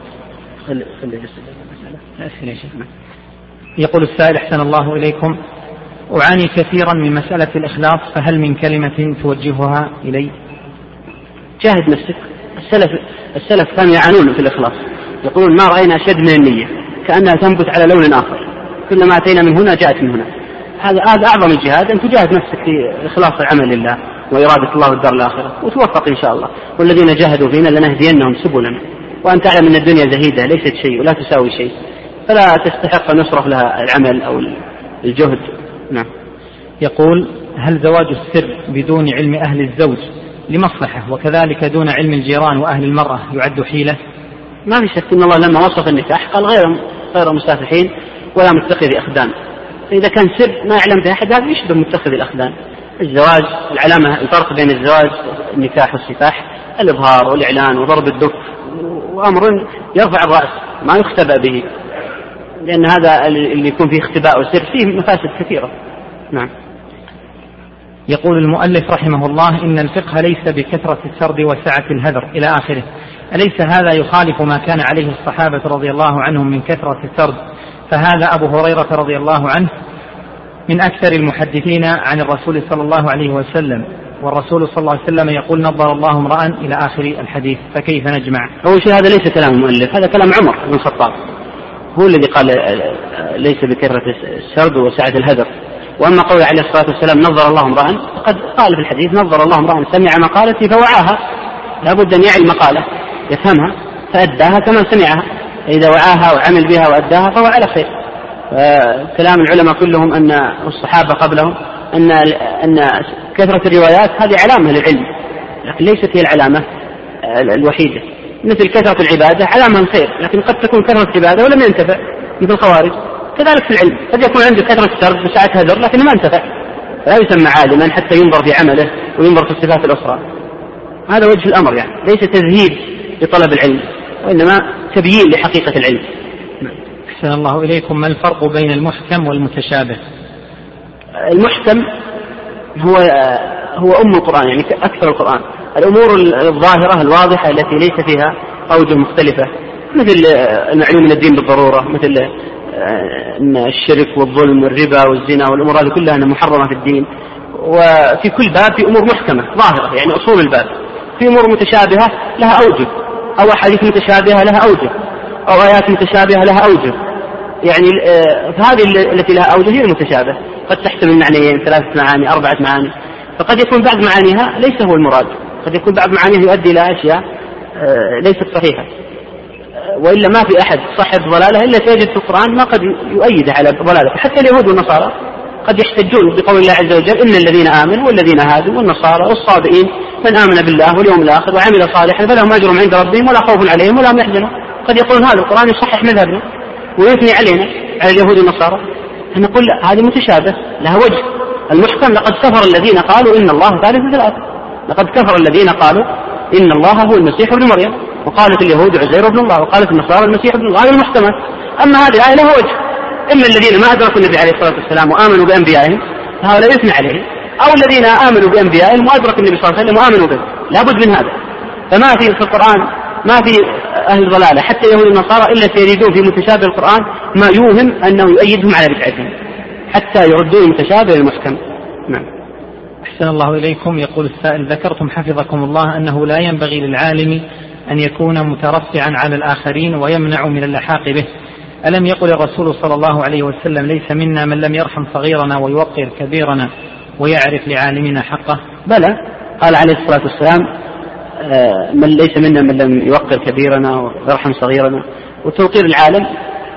يقول السائل أحسن الله إليكم، أعاني كثيرا من مسألة الإخلاص، فهل من كلمة توجهها إلي؟ جاهد نفسك. السلف كانوا يعانون في الإخلاص، يقولون ما رأينا أشد من النية كأنها تنبت على لون آخر، كلما أتينا من هنا جاءت من هنا. هذا أعظم الجهاد، أن تجاهد نفسك في إخلاص العمل لله وإرادة الله والدار الآخرة وتوفق إن شاء الله. والذين جاهدوا فينا لنهدينهم سبلنا، وأن تعلم أن الدنيا زهيدة ليست شيء ولا تساوي شيء، فلا تستحق أن يصرف لها العمل أو الجهد. نعم. يقول هل زواج السر بدون علم أهل الزوج لمصلحة وكذلك دون علم الجيران وأهل المرأة يعد حيلة؟ ما في شك أن الله لما وصف النكاح قال غير مسافحين ولا متخذ أخدان. فإذا كان سر ما يعلم به أحد هذا يشبه متخذ الأخدان. الزواج العلامة الفرق بين الزواج النكاح والسفاح الإظهار والإعلان وضرب الدف، وأمر يرفع الرأس ما يختبأ به، لأن هذا اللي يكون فيه اختباء وسر فيه مفاسد كثيرة. نعم. يقول المؤلف رحمه الله إن الفقه ليس بكثرة السرد وسعة الهذر إلى آخره، أليس هذا يخالف ما كان عليه الصحابة رضي الله عنهم من كثرة السرد؟ فهذا أبو هريرة رضي الله عنه من أكثر المحدثين عن الرسول صلى الله عليه وسلم، والرسول صلى الله عليه وسلم يقول نظر الله امرأ إلى آخر الحديث، فكيف نجمع؟ أول شيء هذا ليس كلام المؤلف، هذا كلام عمر بن الخطاب، هو الذي قال ليس بكثرة السرد وسعة الهذر. وأما قول عليه الصلاة والسلام نظر الله امرأ، فقد قال في الحديث نظر الله امرأ سمع مقالتي فوعاها، لابد أن يعي المقالة يفهمها فأداها كما سمعها، إذا وعاها وعمل بها وأداها فهو على خير. كلام العلماء كلهم أن الصحابة قبلهم أن كثرة الروايات هذه علامة للعلم، لكن ليست هي العلامة الوحيدة. مثل كثرة العبادة علامة الخير، لكن قد تكون كثرة العبادة ولم ينتفع مثل الخوارج. كذلك في العلم قد يكون عنده كثرة سرد وسعة هذر لكن ما انتفع، فلا يسمى عالما حتى ينظر في عمله وينظر في الصفات الأخرى. هذا وجه الأمر، يعني ليس تزهيد لطلب العلم وإنما تبيين لحقيقة العلم. أحسن الله إليكم، ما الفرق بين المحكم والمتشابه؟ المحكم هو أم القرآن، يعني أكثر القرآن، الأمور الظاهرة الواضحة التي ليس فيها أوجه مختلفة، مثل المعلوم من الدين بالضرورة، مثل أن الشرك والظلم والربا والزنا والأمور هذه كلها أنها محرمة في الدين. وفي كل باب في أمور محكمة ظاهرة، يعني أصول الباب، في أمور متشابهة لها أوجه، أو أحاديث متشابهة لها أوجه، أو آيات متشابهة لها أوجه. يعني هذه التي لها أوجه هي المتشابه، قد تحتمل معنيين، 3 معاني، 4 معاني. فقد يكون بعض معانيها ليس هو المراد، قد يكون بعض معانيها يؤدي إلى أشياء ليست صحيحة. وإلا ما في أحد صاحب ضلالة إلا تجد في القرآن ما قد يؤيد على ضلالة. حتى اليهود والنصارى قد يحتجون بقول الله عز وجل إن الذين آمنوا والذين هادوا والنصارى والصابئين من آمن بالله واليوم الآخر وعمل صالحا فلهم أجر عند ربهم ولا خوف عليهم ولا هم يحزنون. قد يقولون هذا القرآن يصحح مذهبنا ويثني علينا على اليهود والنصارى. نقول لا، هذه متشابه لها وجه. المحكم لقد كفر الذين قالوا إن الله ثالث ثلاثة، لقد كفر الذين قالوا إن الله هو المسيح ابن مريم، وقالت اليهود عزير ابن الله، وقالت النصارى المسيح ابن الله. هذه المحكمات. أما هذه الآية لها وجه، إما الذين ما أدركوا النبي عليه الصلاة والسلام وآمنوا بأنبيائهم فهؤلاء يثنى عليهم، أو الذين آمنوا بأنبيائهم وأدركوا النبي صلى الله عليه وسلم وآمنوا به. لابد من هذا. فما في القرآن ما في أهل ضلالة حتى يهود النصارى إلا سيريدون في متشابه القرآن ما يوهم أنه يؤيدهم على بدعتهم حتى يردون المتشابه المحكم. نعم. أحسن الله إليكم. يقول السائل: ذكرتم حفظكم الله أنه لا ينبغي للعالم أن يكون مترفعا على الآخرين ويمنع من اللحاق به. ألم يقل الرسول صلى الله عليه وسلم: ليس منا من لم يرحم صغيرنا ويوقر كبيرنا ويعرف لعالمنا حقه؟ بلى، قال عليه الصلاة والسلام: من ليس منا من لم يوقر كبيرنا ويرحم صغيرنا. وتوقير العالم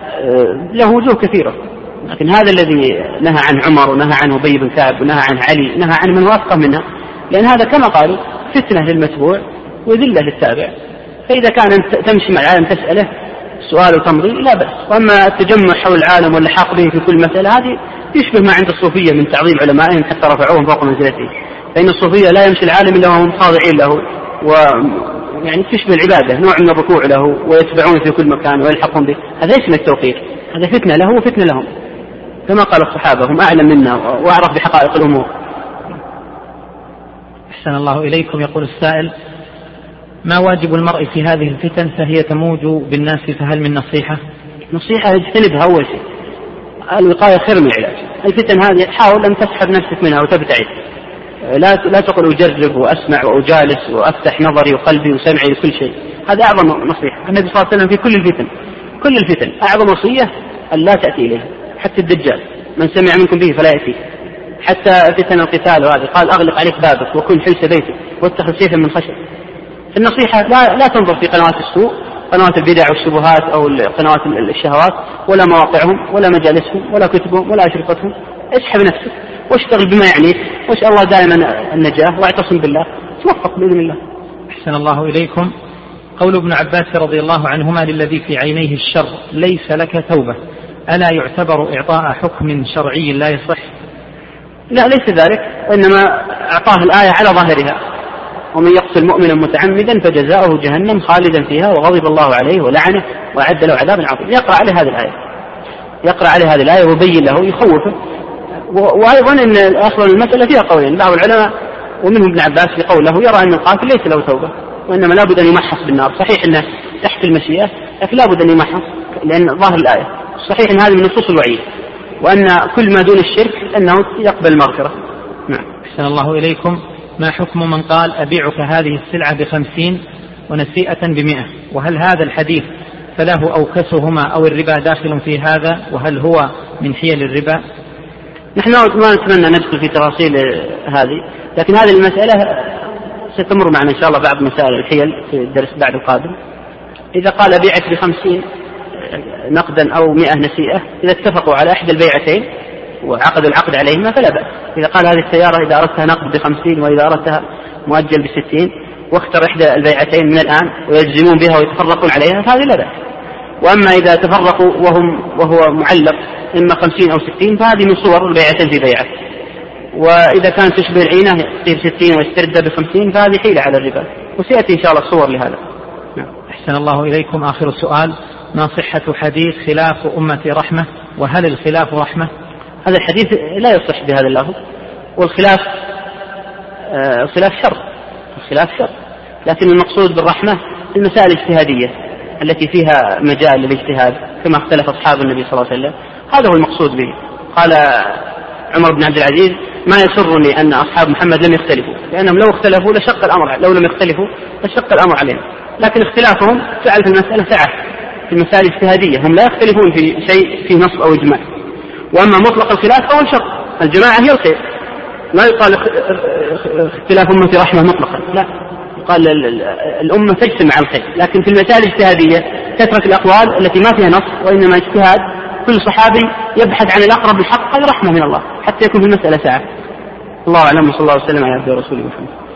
له وجوه كثيرة، لكن هذا الذي نهى عن عمر ونهى عن أبي بن كعب ونهى عن علي نهى عن من وافقه منها، لأن هذا كما قالوا فتنة للمتبوع وذلة للتابع. فإذا كان تمشي مع العالم تسأله سؤال وتمضي لا بأس. وأما التجمع حول العالم واللحاق به في كل مسألة هذه يشبه ما عند الصوفية من تعظيم علمائهم حتى رفعوهم فوق منزلته. فإن الصوفية لا يمشي العالم إلا وهم خاضعين له، ويعني تشبه العبادة، نوع من الركوع له ويتبعون في كل مكان ويلحقون به. هذا اسم التوقير، هذا فتنة له وفتنة لهم، كما قال الصحابة: هم أعلم منا وأعرف بحقائق الأمور. أحسن الله إليكم. يقول السائل: ما واجب المرء في هذه الفتن فهي تموج بالناس، فهل من نصيحة؟ نصيحة يجتنبها أول شيء، الوقاية خير من العلاج. الفتن هذه حاول أن تسحب نفسك منها وتبتعد، لا تقل أجرب وأسمع وأجالس وأفتح نظري وقلبي وسمعي لكل شيء. هذا أعظم نصيحة. النبي صلى الله عليه وسلم في كل الفتن أعظم وصية أن لا تأتي إليه، حتى الدجال من سمع منكم به فلا يأتي، حتى فتن القتال. وهذا قال: أغلق عليك بابك وكن حلس بيتك واتخذ سيفا من خشب. النصيحة لا تنظر في قنوات السوء، قنوات البدع والشبهات أو قنوات الشهوات، ولا مواقعهم ولا مجالسهم ولا كتبهم ولا أشرطتهم. اسحب نفسك واشتغل بما يعنيك، واسأل الله دائما النجاة، واعتصم بالله توفق بإذن الله. أحسن الله إليكم. قول ابن عباس رضي الله عنهما: للذي في عينيه الشر ليس لك توبة، ألا يعتبر إعطاء حكم شرعي لا يصح؟ لا، ليس ذلك، وإنما أعطاه الآية على ظاهرها: ومن يقتل مؤمنا متعمدا فجزاؤه جهنم خالدا فيها وغضب الله عليه ولعنه وأعد له عذابا عظيما. يقرأ عليه هذه الآية ويبين له، يخوفه. وأيضا أن أصلا المسألة فيها قولين، بعض العلماء ومنهم ابن عباس في قوله يرى أن القاتل ليس له توبة، وإنما لا بد أن يمحص بالنار. صحيح أنه تحت المشيئة، لكن لا بد أن يمحص، لأن ظاهر الآية صحيح أن هذه من نصوص الوعيد، وأن كل ما دون الشرك أنه يقبل المغفرة. نعم. أحسن الله إليكم. ما حكم من قال: أبيعك هذه السلعة ب50 ونسيئة ب100؟ وهل هذا الحديث فله أو كسهما أو الربا داخل في هذا؟ وهل هو من حيل الربا؟ نحن ما نتمنى ندخل في تفاصيل هذه، لكن هذه المسألة ستمر معنا إن شاء الله بعض مسائل الحيل في الدرس بعد القادم. إذا قال أبيعك ب50 نقدا أو 100 نسيئة، إذا اتفقوا على إحدى البيعتين وعقدوا العقد عليهما فلا بأس. إذا قال هذه السيارة إذا أردتها نقد ب50 وإذا أردتها مؤجل ب60، واختر إحدى البيعتين من الآن ويجزمون بها ويتفرقون عليها فهذه لا بأس. وأما إذا تفرقوا وهو معلق إما 50 أو 60 فهذه من صور البيعتين في بيعة. وإذا كانت تشبه العينة يصير 60 ويسترد ب50 فهذه حيلة على الربا، وسيأتي إن شاء الله صور لهذا. أحسن الله إليكم. آخر السؤال: ما صحة حديث خلاف أمة رحمة، وهل الخلاف رحمة؟ هذا الحديث لا يصح بهذا اللفظ، والخلاف خلاف شر، لكن المقصود بالرحمة المسائل الاجتهادية، التي فيها مجال للاجتهاد كما اختلف أصحاب النبي صلى الله عليه وسلم، هذا هو المقصود به. قال عمر بن عبد العزيز: ما يسرني أن أصحاب محمد لم يختلفوا، لأنهم لو اختلفوا لشق الأمر، لو لم يختلفوا لشق الأمر عليهم، لكن اختلافهم جعل في المسألة سعة في المسائل الاجتهادية، هم لا يختلفون في شيء في نص أو إجماع. وأما مطلق الخلاف فهو الشر، الجماعة هي الخير، لا يقال اختلاف أمتي رحمة مطلقا، لا، يقال الأمة تجتمع على الخير. لكن في المسائل الاجتهادية تترك الأقوال التي ما فيها نص، وإنما اجتهاد كل صحابي يبحث عن الأقرب بالحق، هذه رحمة من الله حتى يكون في المسألة سعة. الله أعلم، وصلى الله وسلم على عبده ورسوله محمد.